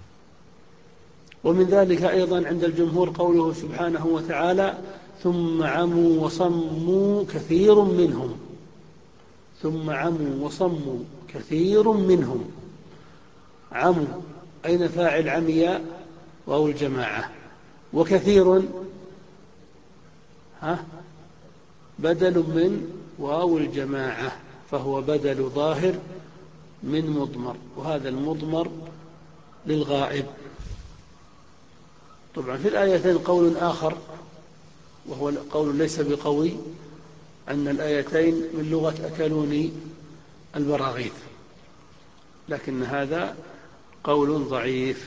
ومن ذلك أيضا عند الجمهور قوله سبحانه وتعالى: ثم عموا وصموا كثير منهم ثم عموا وصموا كثير منهم. عموا أين فاعل عمي؟ واو الجماعة. وكثير ها بدل من واو الجماعة، فهو بدل ظاهر من مضمر، وهذا المضمر للغائب. طبعا في الآيتين قول آخر، وهو قول ليس بقوي، أن الآيتين من لغة أكلوني البراغيث، لكن هذا قول ضعيف.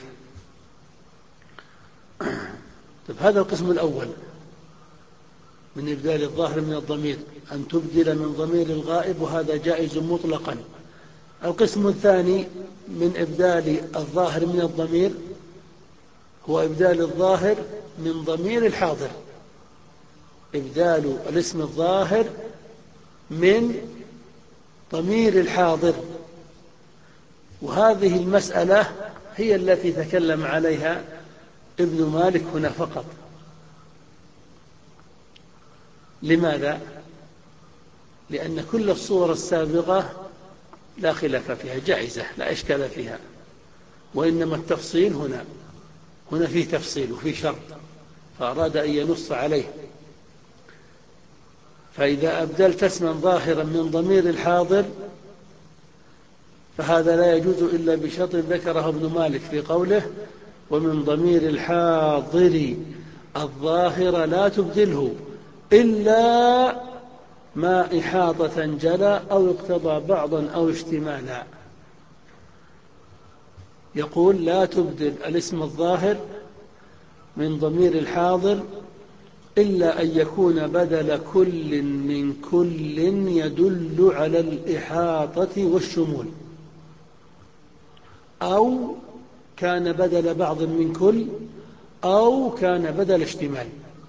طيب هذا القسم الأول من إبدال الظاهر من الضمير، أن تبدل من ضمير الغائب، وهذا جائز مطلقا. القسم الثاني من إبدال الظاهر من الضمير هو إبدال الظاهر من ضمير الحاضر، إبدال الاسم الظاهر من ضمير الحاضر، وهذه المسألة هي التي تكلم عليها ابن مالك هنا فقط. لماذا؟ لأن كل الصور السابقة لا خلاف فيها، جائزة لا إشكال فيها، وإنما التفصيل هنا هنا فيه تفصيل وفيه شرط، فأراد أن ينص عليه. فإذا أبدلت اسما ظاهرا من ضمير الحاضر فهذا لا يجوز إلا بشرط ذكره ابن مالك في قوله: ومن ضمير الحاضر الظاهر لا تبدله إلا ما إحاطة جلى أو اقتضى بعضا أو اشتمالا. يقول: لا تبدل الاسم الظاهر من ضمير الحاضر إلا أن يكون بدل كل من كل يدل على الإحاطة والشمول، أو كان بدل بعض من كل، أو كان بدل اشتمال.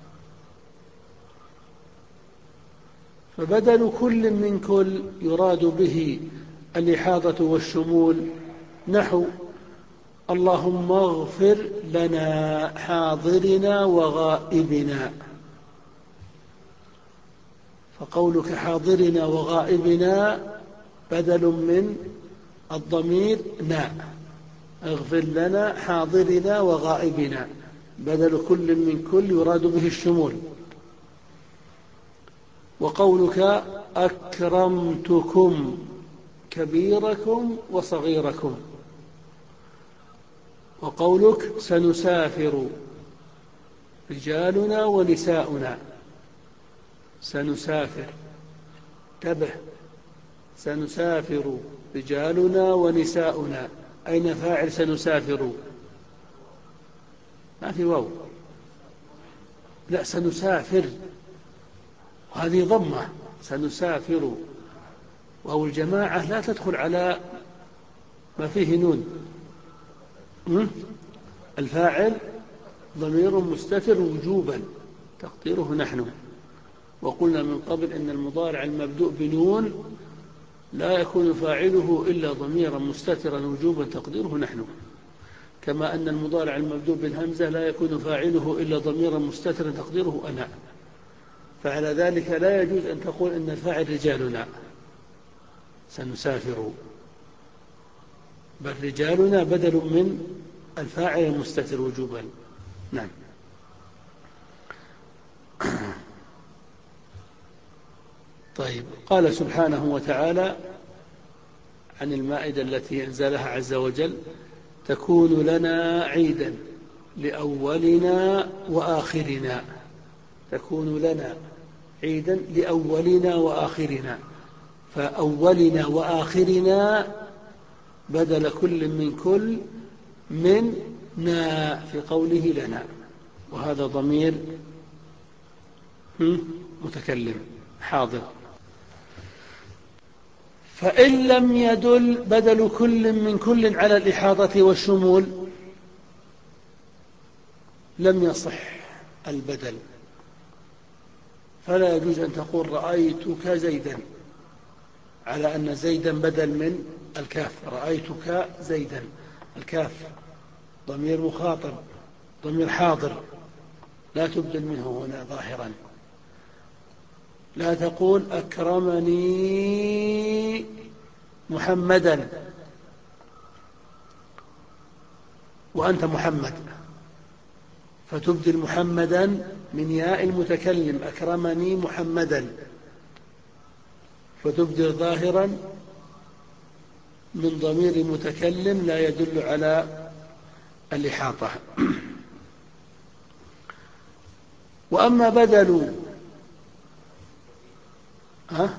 فبدل كل من كل يراد به الإحاطة والشمول، نحو: اللهم اغفر لنا حاضرنا وغائبنا. فقولك حاضرنا وغائبنا بدل من الضمير نا، اغفر لنا حاضرنا وغائبنا، بدل كل من كل يراد به الشمول. وقولك أكرمتكم كبيركم وصغيركم. وقولك سنسافر رجالنا ونساؤنا، سنسافر، انتبه، سنسافر رجالنا ونساؤنا، أين فاعل سنسافر؟ ما في واو، لا، سنسافر، وهذه ضمة، سنسافر، واو الجماعة لا تدخل على ما فيه نون. الفاعل ضمير مستتر وجوبا تقديره نحن. وقلنا من قبل إن المضارع المبدوء بنون لا يكون فاعله إلا ضميرا مستترا وجوبا تقديره نحن، كما أن المضارع المبدوء بالهمزة لا يكون فاعله إلا ضميرا مستترا تقديره أنا. فعلى ذلك لا يجوز أن تقول إن الفاعل رجالنا سنسافر، بل رجالنا بدل من الفاعل المستتر وجوبا. نعم. طيب، قال سبحانه وتعالى عن المائدة التي أنزلها عز وجل: تكون لنا عيدا لأولنا وآخرنا. تكون لنا عيدا لأولنا وآخرنا، فأولنا وآخرنا بدل كل من كل من نا في قوله لنا، وهذا ضمير متكلم حاضر. فإن لم يدل بدل كل من كل على الإحاطة والشمول لم يصح البدل، فلا يجوز أن تقول رأيتك زيدا على أن زيدا بدل من الكاف. رأيتك زيدا، الكاف ضمير مخاطب، ضمير حاضر، لا تبدل منه هنا ظاهرا. لا تقول أكرمني محمدا وأنت محمد، فتبدل محمدا من ياء المتكلم أكرمني محمدا، فتبدل ظاهرا من ضمير المتكلم لا يدل على الإحاطة. وأما بدل ها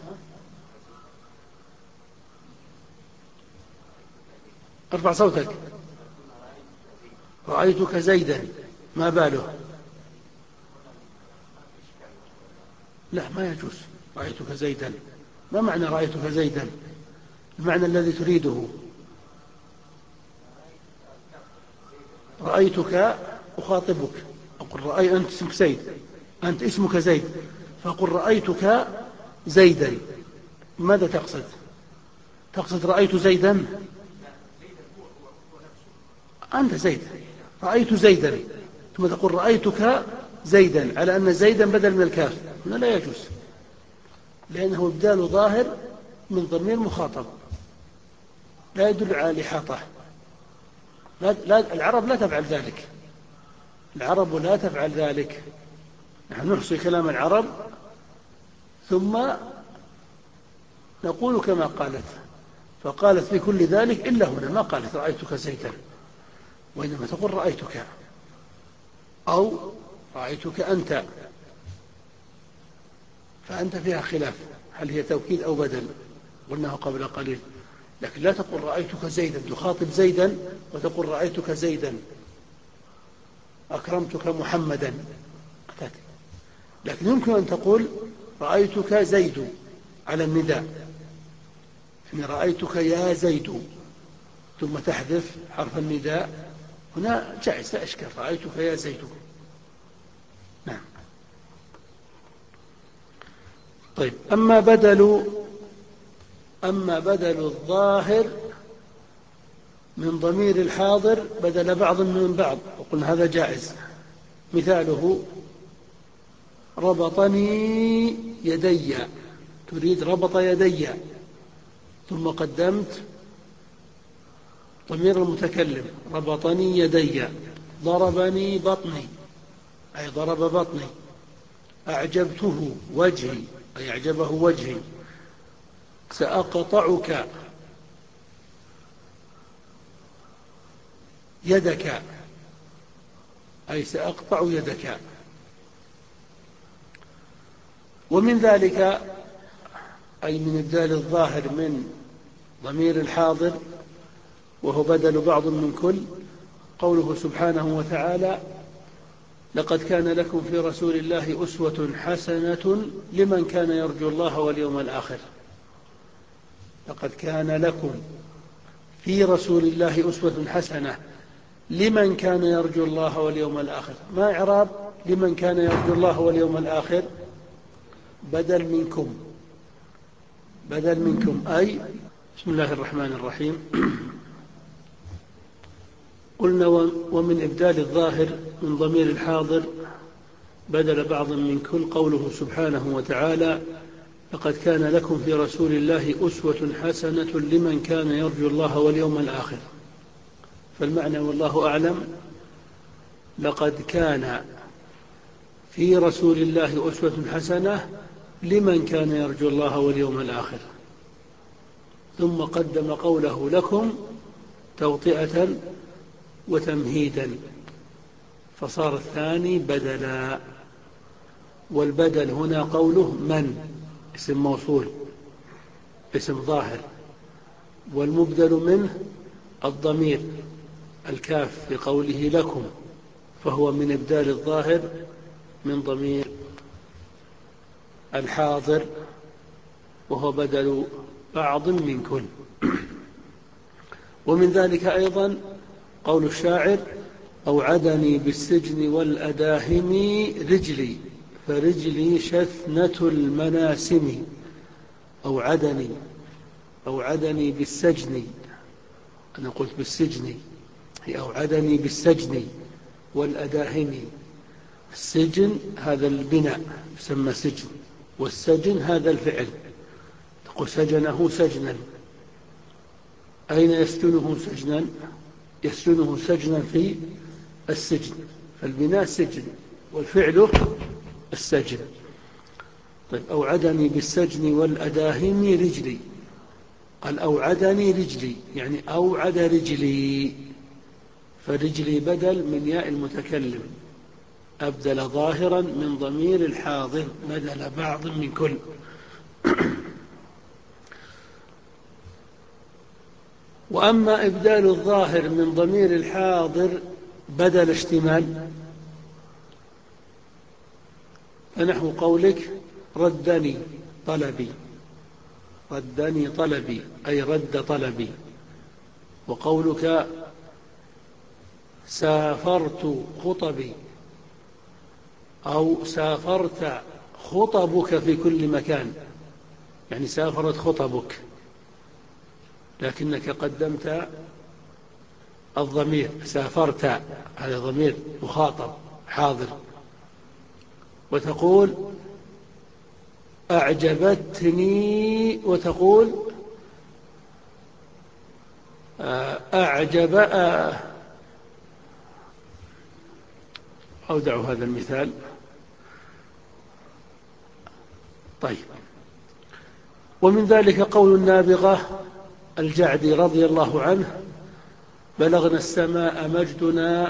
ارفع صوتك. رأيتك زيدا، ما باله؟ لا، ما يجوز. رأيتك زيدا، ما معنى رأيتك زيدا؟ المعنى الذي تريده. رأيتك أخاطبك، أقول رأي أنت اسمك زيد، أنت اسمك زيد، فأقول رأيتك زيدا. ماذا تقصد؟ تقصد رأيت زيدا؟ أنت زيد، رأيت زيدا، ثم تقول رأيتك زيدا على أن زيدا بدل من الكاف. هنا لا يجوز، لأنه إبدال ظاهر من ضمير مخاطب لا يدل على الإحاطة. لا لا العرب لا تفعل ذلك، العرب لا تفعل ذلك. نحن نحصي كلام العرب ثم نقول كما قالت، فقالت في كل ذلك إلا هنا ما قالت رأيتك زيدا، وإنما تقول رأيتك أو رأيتك أنت، فأنت فيها خلاف هل هي توكيد أو بدل، قلناه قبل قليل. لكن لا تقول رأيتك زيدا، تخاطب زيدا وتقول رأيتك زيدا، أكرمتك محمدا، لكن يمكن أن تقول رأيتك زيد على النداء، يعني رأيتك يا زيد، ثم تحذف حرف النداء، هنا جائز لا إشكال، رأيتك يا زيد. نعم. طيب، أما بدل أما بدل الظاهر من ضمير الحاضر بدل بعض من بعض، وقلنا هذا جائز. مثاله ربطني يدي، تريد ربط يدي، ثم قدمت ضمير المتكلم ربطني يدي. ضربني بطني، أي ضرب بطني. أعجبته وجهي، أي أعجبه وجهي. سأقطعك يدك، أي سأقطع يدك. ومن ذلك أي من إبدال الظاهر من ضمير الحاضر وهو بدل بعض من كل، قوله سبحانه وتعالى لقد كان لكم في رسول الله أسوة حسنة لمن كان يرجو الله واليوم الآخر. لقد كان لكم في رسول الله أسوة حسنة لمن كان يرجو الله واليوم الآخر. ما إعراب لمن كان يرجو الله واليوم الآخر؟ بدل منكم، بدل منكم أي. بسم الله الرحمن الرحيم. قلنا ومن إبدال الظاهر من ضمير الحاضر بدل بعض من كل، قوله سبحانه وتعالى لقد كان لكم في رسول الله أسوة حسنة لمن كان يرجو الله واليوم الآخر. فالمعنى والله أعلم لقد كان في رسول الله أسوة حسنة لمن كان يرجو الله واليوم الآخر، ثم قدم قوله لكم توطئة وتمهيدا، فصار الثاني بدلا. والبدل هنا قوله من، اسم موصول اسم ظاهر، والمبدل منه الضمير الكاف في قوله لكم، فهو من إبدال الظاهر من ضمير الحاضر وهو بدل بعض من كل. ومن ذلك أيضا قول الشاعر أوعدني بالسجن والأداهم رجلي فرجلي شثنة المناسم. أوعدني أوعدني بالسجن، أنا قلت بالسجن، هي أوعدني بالسجن والأداهم. السجن هذا البناء يسمى سجن، والسجن هذا الفعل، تقول سجنه سجنا. أين يسجنه سجنا؟ يسجنه سجنا في السجن، فالبناء سجن والفعل السجن. طيب أوعدني بالسجن والأداهم رجلي، قال أوعدني رجلي يعني أوعد رجلي، فرجلي بدل من ياء المتكلم، أبدل ظاهرا من ضمير الحاضر بدل بعض من كل. وأما إبدال الظاهر من ضمير الحاضر بدل اشتمال فنحو قولك ردني طلبي، ردني طلبي أي رد طلبي. وقولك سافرت خطبي أو سافرت خطبك في كل مكان، يعني سافرت خطبك لكنك قدمت الضمير سافرت، هذا ضمير مخاطب حاضر. وتقول أعجبتني، وتقول أعجب، أودع هذا المثال. طيب ومن ذلك قول النابغة الجعدي رضي الله عنه بلغنا السماء مجدنا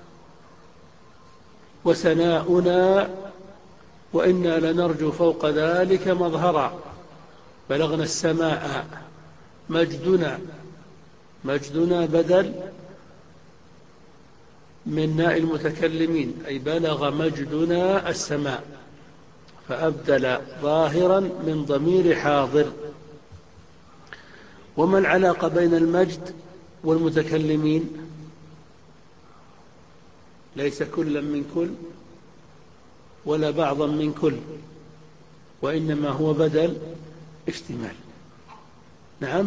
وسناؤنا وإنا لنرجو فوق ذلك مظهرا. بلغنا السماء مجدنا، مجدنا بدل من ناء المتكلمين أي بلغ مجدنا السماء، فأبدل ظاهرا من ضمير حاضر. وما العلاقة بين المجد والمتكلمين؟ ليس كلا من كل ولا بعضا من كل، وإنما هو بدل اشتمال. نعم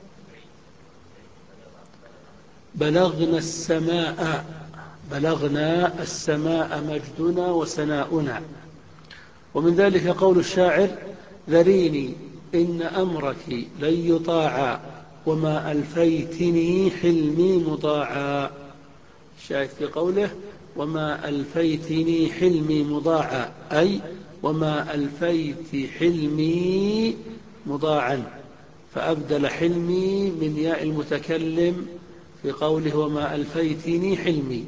بلغنا السماء، بلغنا السماء مجدنا وسناؤنا. ومن ذلك قول الشاعر ذريني إن أمرك لن يطاعا وما ألفيتني حلمي مضاعا. الشاهد في قوله وما ألفيتني حلمي مضاعا أي وما ألفيت حلمي مضاعا، فأبدل حلمي من ياء المتكلم في قوله وما ألفيتني حلمي.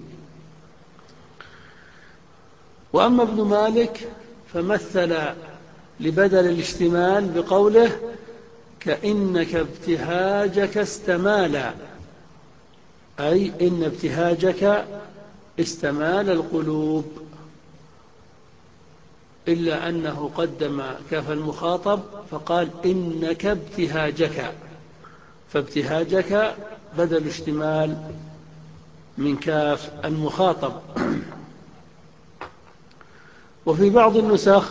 وأما ابن مالك فمثل لبدل الاشتمال بقوله كأنك ابتهاجك استمالا، أي إن ابتهاجك استمال القلوب، إلا أنه قدم كاف المخاطب فقال إنك ابتهاجك، فابتهاجك بدل اشتمال من كاف المخاطب. وفي بعض النسخ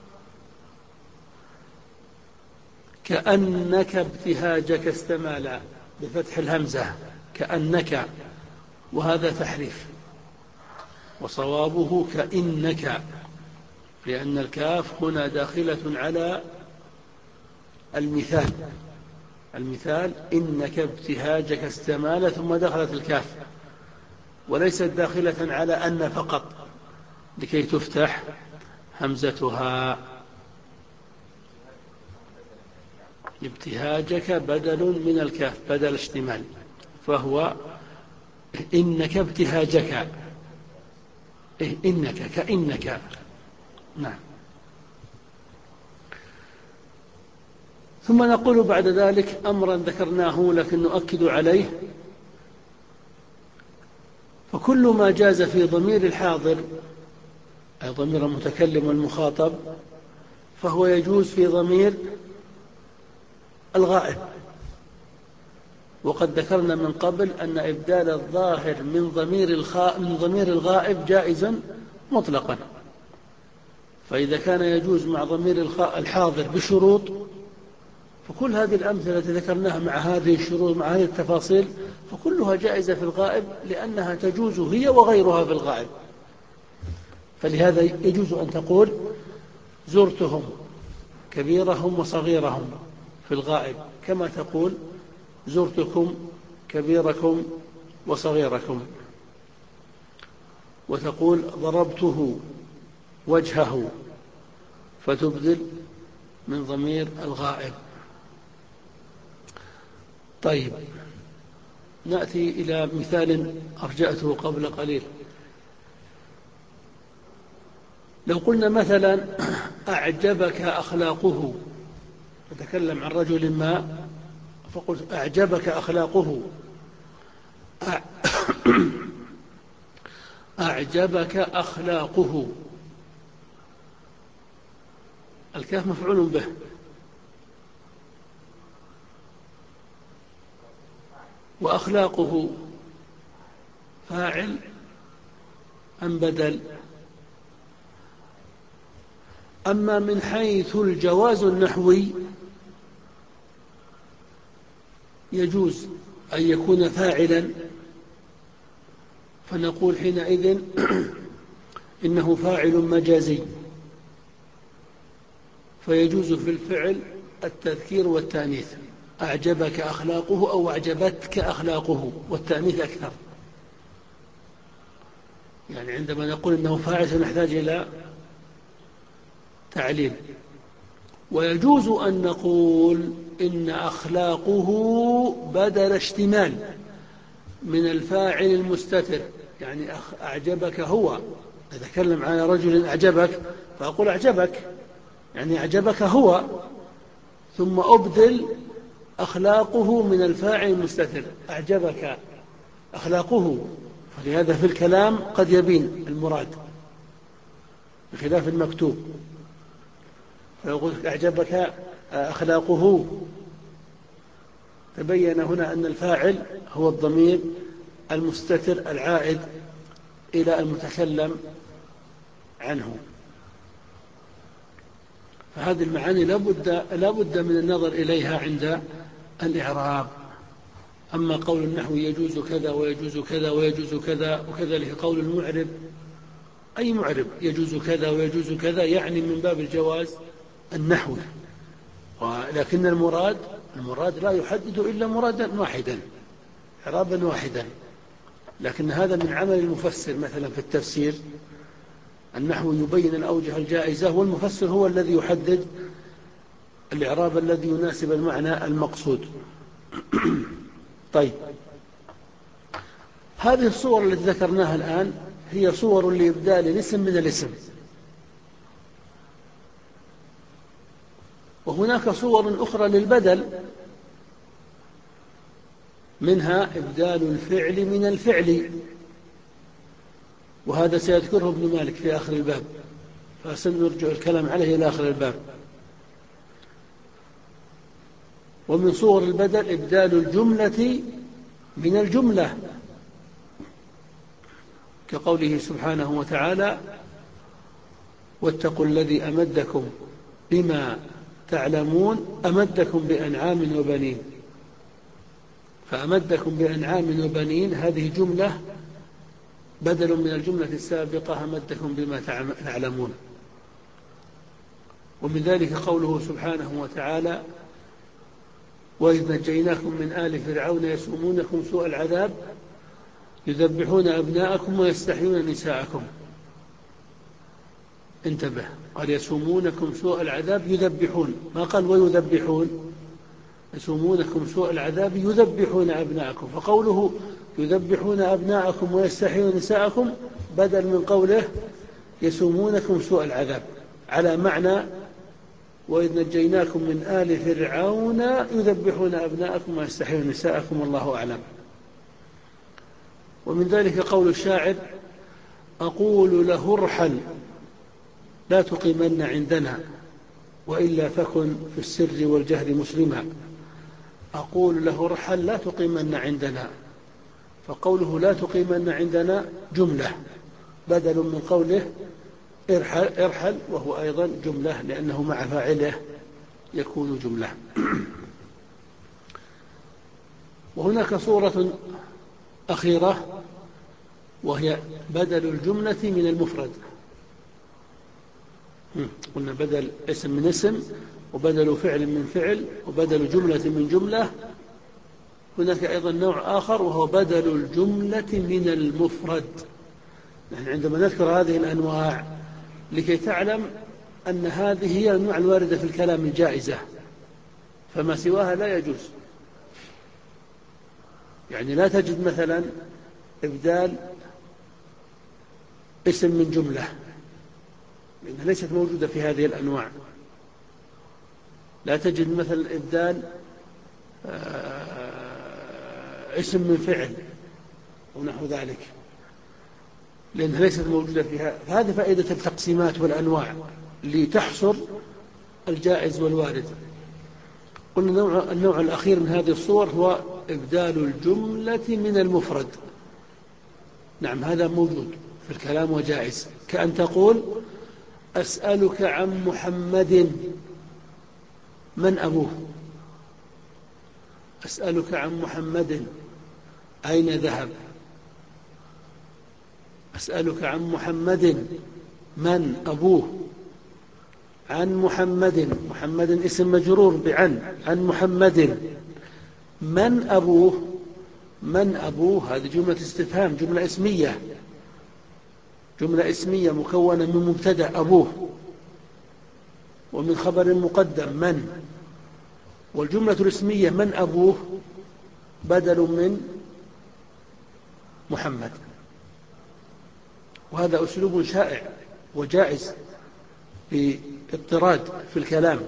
كأنك ابتهاجك استمالا بفتح الهمزة كأنك، وهذا تحريف، وصوابه كإنك، لأن الكاف هنا داخلة على المثال. المثال إنك ابتهاجك استمال ثم دخلت الكاف، وليست داخلة على أن فقط لكي تفتح همزتها. ابتهاجك بدل من الكاف بدل اشتمال، فهو إنك ابتهاجك إنك كإنك. نعم. ثم نقول بعد ذلك أمرا ذكرناه لكن نؤكد عليه، فكل ما جاز في ضمير الحاضر أي ضمير المتكلم والمخاطب فهو يجوز في ضمير الغائب. وقد ذكرنا من قبل أن إبدال الظاهر من ضمير الخاء من ضمير الغائب جائزا مطلقا، فإذا كان يجوز مع ضمير الحاضر بشروط فكل هذه الأمثلة التي ذكرناها مع هذه الشروط مع هذه التفاصيل فكلها جائزة في الغائب، لأنها تجوز هي وغيرها في الغائب. فلهذا يجوز أن تقول زرتهم كبيرهم وصغيرهم في الغائب، كما تقول زرتكم كبيركم وصغيركم. وتقول ضربته وجهه، فتبدل من ضمير الغائب. طيب، نأتي إلى مثال أرجأته قبل قليل. لو قلنا مثلا أعجبك أخلاقه، نتكلم عن رجل ما فقلت أعجبك أخلاقه، أعجبك أخلاقه، الكاف مفعول به، وأخلاقه فاعل أم بدل؟ أما من حيث الجواز النحوي يجوز أن يكون فاعلا، فنقول حينئذ إنه فاعل مجازي، فيجوز في الفعل التذكير والتأنيث، أعجبك أخلاقه أو أعجبتك أخلاقه، والتأنيث أكثر. يعني عندما نقول إنه فاعل سنحتاج إلى تعليل. ويجوز أن نقول إن أخلاقه بدل اشتمال من الفاعل المستتر، يعني أعجبك هو، أتكلم على رجل أعجبك فأقول أعجبك، يعني أعجبك هو، ثم أبدل أخلاقه من الفاعل المستتر، أعجبك أخلاقه، فلهذا في الكلام قد يبين المراد بخلاف المكتوب. فيقول أعجبك أخلاقه، تبين هنا أن الفاعل هو الضمير المستتر العائد إلى المتكلم عنه. فهذه المعاني لا بد لا بد من النظر إليها عند الإعراب. أما قول النحو يجوز كذا ويجوز كذا ويجوز كذا، وكذلك قول المعرب، أي معرب يجوز كذا ويجوز كذا، يعني من باب الجواز النحوي، ولكن المراد المراد لا يحدد إلا مرادا واحدا، إعرابا واحدا. لكن هذا من عمل المفسر، مثلا في التفسير النحو يبين الأوجه الجائزة، والمفسر هو الذي يحدد الإعراب الذي يناسب المعنى المقصود. طيب، هذه الصور التي ذكرناها الآن هي صور لإبدال الاسم من الاسم، وهناك صور أخرى للبدل، منها إبدال الفعل من الفعل، وهذا سيذكره ابن مالك في آخر الباب، فسنرجع الكلام عليه إلى آخر الباب. ومن صور البدل إبدال الجملة من الجملة، كقوله سبحانه وتعالى: واتقوا الذي أمدكم بما تعلمون أمدكم بأنعام وبنين. فأمدكم بأنعام وبنين هذه جملة بدل من الجملة السابقة أمدكم بما تعلمون. ومن ذلك قوله سبحانه وتعالى: وإذ نجيناكم من آل فرعون يسومونكم سوء العذاب يذبحون أبناءكم ويستحيون نساءكم. انتبه، قال يسومونكم سوء العذاب يذبحون، ما قال ويذبحون، يسومونكم سوء العذاب يذبحون أبناءكم، فقوله يذبحون أبناءكم ويستحيون نساءكم بدل من قوله يسومونكم سوء العذاب، على معنى وإذ نجيناكم من آل فرعون يذبحون أبناءكم ويستحيون نساءكم، والله أعلم. ومن ذلك قول الشاعر: أقول له ارحل لا تقيمن عندنا وإلا فكن في السر والجهر مسلما. أقول له ارحل لا تقيمن عندنا، فقوله لا تقيمن عندنا جملة بدل من قوله ارحل, ارحل وهو أيضا جملة، لأنه مع فاعله يكون جملة. وهناك صورة أخيرة وهي بدل الجملة من المفرد. قلنا بدل اسم من اسم، وبدل فعل من فعل، وبدل جملة من جملة. هناك أيضا نوع آخر وهو بدل الجملة من المفرد، نحن عندما نذكر هذه الأنواع لكي تعلم أن هذه هي الأنواع الواردة في الكلام الجائزة، فما سواها لا يجوز. يعني لا تجد مثلا إبدال اسم من جملة، لأنها ليست موجودة في هذه الأنواع. لا تجد مثلا إبدال اسم من فعل ونحو ذلك، لأنها ليست موجودة فيها. فهذه فائدة التقسيمات والأنواع لتحصر الجائز والوارد. قلنا النوع, النوع الأخير من هذه الصور هو إبدال الجملة من المفرد. نعم، هذا موجود في الكلام وجائز، كأن تقول أسألك عن محمد من أبوه. أسألك عن محمد أين ذهب. أسألك عن محمد من أبوه. عن محمد، محمد اسم مجرور بعن، عن محمد من أبوه. من أبوه هذه جملة استفهام، جملة اسمية، جملة اسمية مكونة من مبتدأ أبوه ومن خبر مقدم من، والجملة الاسمية من أبوه بدل من محمد. وهذا أسلوب شائع وجائز في اضطراد في الكلام.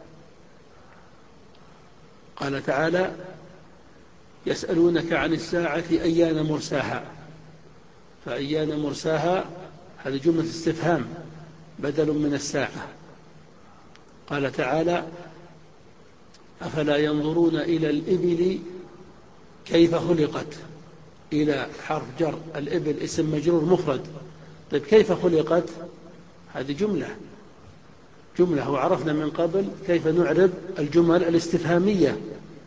قال تعالى يسألونك عن الساعة أيان مرساها، فأيان مرساها هذه جملة استفهام بدل من الساعة. قال تعالى أفلا ينظرون إلى الإبل كيف خلقت. إلى حرف جر، الإبل اسم مجرور مفرد. طيب كيف خلقت؟ هذه جملة جملة وعرفنا من قبل كيف نعرب الجمل الاستفهامية.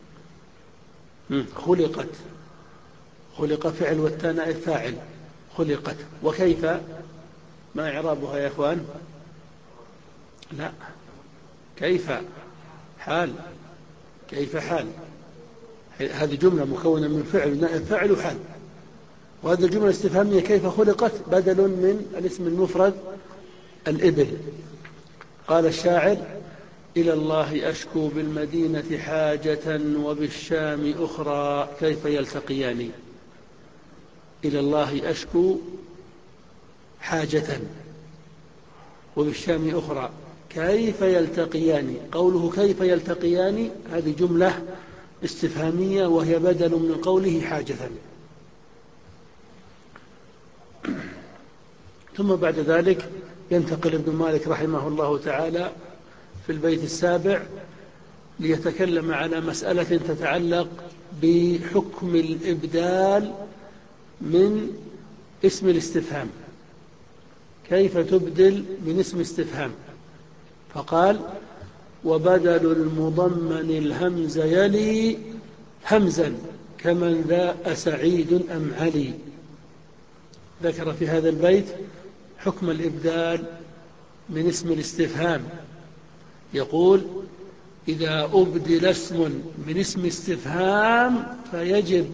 خلقت، خلق فعل والتاء فاعل، خلقت. وكيف ما إعرابها يا إخوان؟ لا، كيف حال، كيف حال. هذه جملة مكونة من فعل نائب فاعل وحال. وهذه الجملة الاستفهامية كيف خلقت بدل من الاسم المفرد الإبل. قال الشاعر إلى الله أشكو بالمدينة حاجة وبالشام أخرى كيف يلتقيان. إلى الله أشكو حاجة وبالشام أخرى كيف يلتقيان. قوله كيف يلتقيان هذه جملة استفهامية وهي بدل من قوله حاجة. ثم بعد ذلك ينتقل ابن مالك رحمه الله تعالى في البيت السابع ليتكلم على مسألة تتعلق بحكم الإبدال من اسم الاستفهام. كيف تبدل من اسم استفهام؟ فقال وبدل المضمن الهمز يلي همزا كمن ذا أسعيد أم علي. ذكر في هذا البيت حكم الإبدال من اسم الاستفهام. يقول إذا أبدل اسم من اسم استفهام فيجب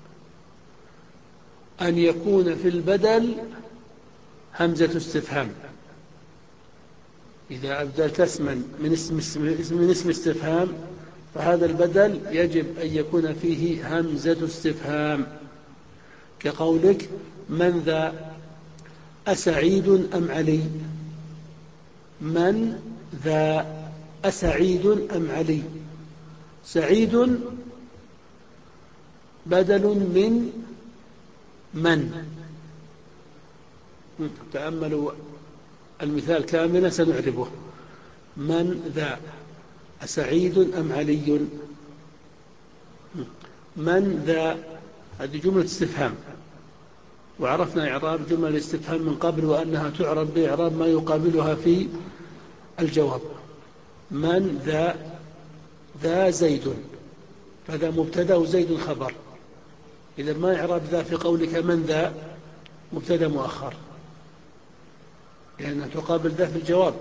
أن يكون في البدل همزة استفهام. إذا أبدلت اسما من اسم, من اسم استفهام فهذا البدل يجب أن يكون فيه همزة استفهام، كقولك من ذا أسعيد أم علي. من ذا أسعيد أم علي. سعيد بدل من من. تأملوا المثال كاملا سنعربه. من ذا أسعيد أم علي. من ذا هذه جملة استفهام، وعرفنا إعراب جمل الاستفهام من قبل وأنها تعرب بإعراب ما يقابلها في الجواب. من ذا ذا زيد، فذا مبتدأ وزيد خبر. إذا ما إعراب ذا في قولك من ذا مبتدأ مؤخر، لأنها تقابل ذا في الجواب.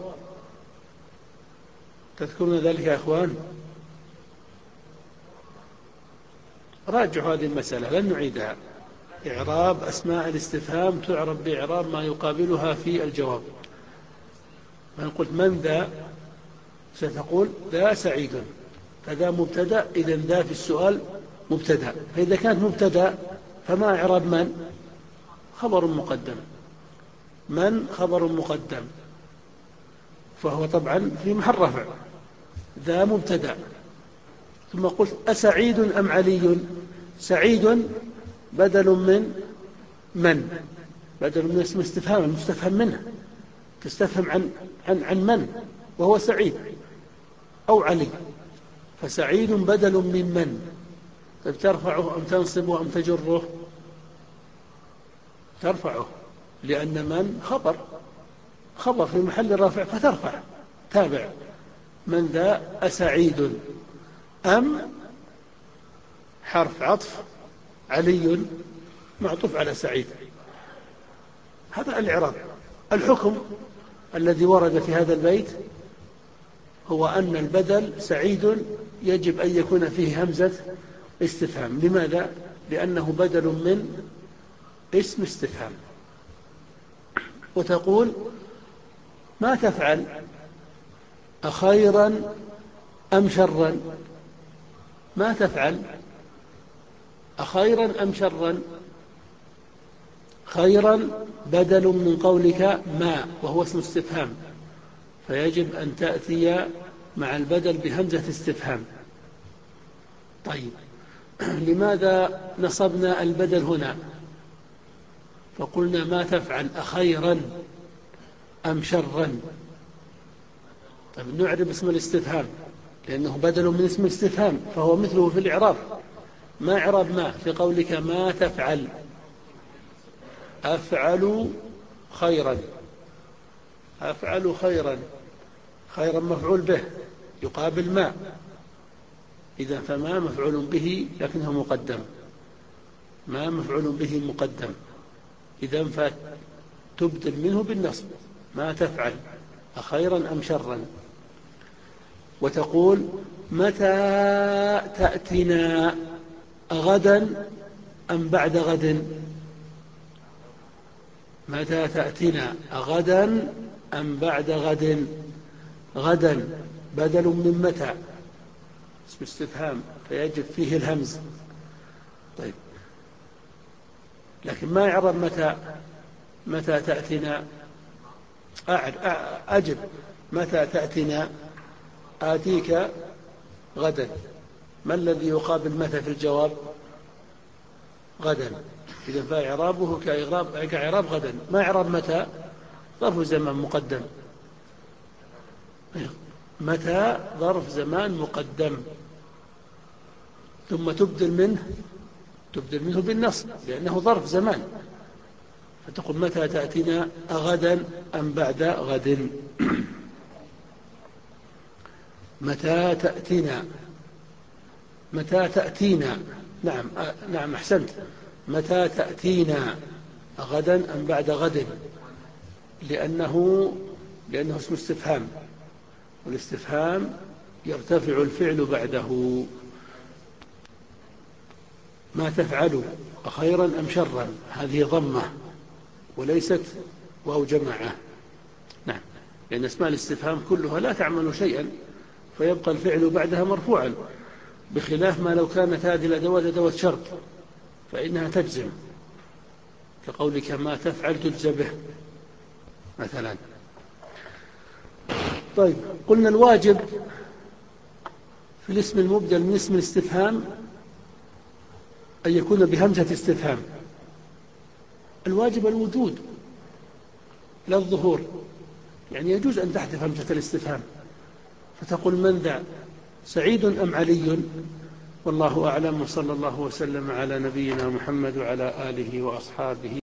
تذكرون ذلك يا أخوان؟ راجعوا هذه المسألة لن نعيدها. إعراب أسماء الاستفهام تعرب بإعراب ما يقابلها في الجواب. من قلت من ذا ستقول ذا سعيد، فذا مبتدأ، إذا ذا في السؤال مبتدأ، فإذا كانت مبتدأ فما إعراب من؟ خبر مقدم. من خبر مقدم، فهو طبعا في محل رفع. ذا مبتدأ. ثم قلت أسعيد أم علي؟ سعيد بدل من من بدل من اسم استفهام المستفهم منه، تستفهم عن عن عن من وهو سعيد أو علي، فسعيد بدل من من. طيب ترفعه أم تنصبه أم تجره؟ ترفعه، لأن من خبر خبر في محل رفع فترفع. تابع من ذا أسعيد أم حرف عطف علي معطوف على سعيد. هذا الإعراب. الحكم الذي ورد في هذا البيت هو أن البدل سعيد يجب أن يكون فيه همزة استفهام. لماذا؟ لأنه بدل من اسم استفهام. وتقول ما تفعل؟ أخيرا أم شرا؟ ما تفعل؟ أخيرا أم شرا؟ خيرا بدل من قولك ما، وهو اسم استفهام، فيجب أن تأتي مع البدل بهمزة استفهام. طيب لماذا نصبنا البدل هنا؟ فقلنا ما تفعل أخيرا أم شرا. طيب نعرب اسم الاستفهام لأنه بدل من اسم الاستفهام، فهو مثله في الإعراب. ما إعراب ما في قولك ما تفعل؟ أفعل خيرا. أفعل خيرا، خيرا مفعول به يقابل ما، إذا فما مفعول به لكنه مقدم. ما مفعول به مقدم، إذا فتبدل منه بالنصب. ما تفعل أخيرا أم شرا. وتقول متى تأتنا؟ غدا أم بعد غد؟ متى تأتنا؟ غدا أم بعد غد؟ غدا بدل من متى، اسم استفهام، فيجب فيه الهمز. طيب لكن ما يعرف متى. متى تأتنا؟ أجب متى تأتنا؟ آتيك غدا. ما الذي يقابل متى في الجواب؟ غدا. إذا فإعرابه كإعراب كإعراب غدا. ما إعراب متى؟ ظرف زمان مقدم. متى ظرف زمان مقدم، ثم تبدل منه تبدل منه بالنصب لأنه ظرف زمان، فتقول متى تأتينا؟ أغدا أم بعد غد؟ متى تأتينا؟ متى تأتينا؟ نعم نعم أحسنت. متى تأتينا؟ غدا أم بعد غد؟ لأنه لأنه اسم استفهام، والاستفهام يرتفع الفعل بعده. ما تفعل؟ أخيرا أم شرا؟ هذه ضمة وليست واو جماعة. نعم، لأن اسماء الاستفهام كلها لا تعمل شيئا، فيبقى الفعل بعدها مرفوعا، بخلاف ما لو كانت هذه الأدوات أدوات شرط فإنها تجزم، كقولك ما تفعل تجزى به مثلا. طيب قلنا الواجب في الاسم المبدل من اسم الاستفهام أن يكون بهمزة استفهام. الواجب الوجود لا الظهور، يعني يجوز أن تحذف همزة الاستفهام فتقول من ذا سعيد أم علي؟ والله أعلم، وصلى الله وسلم على نبينا محمد وعلى آله وأصحابه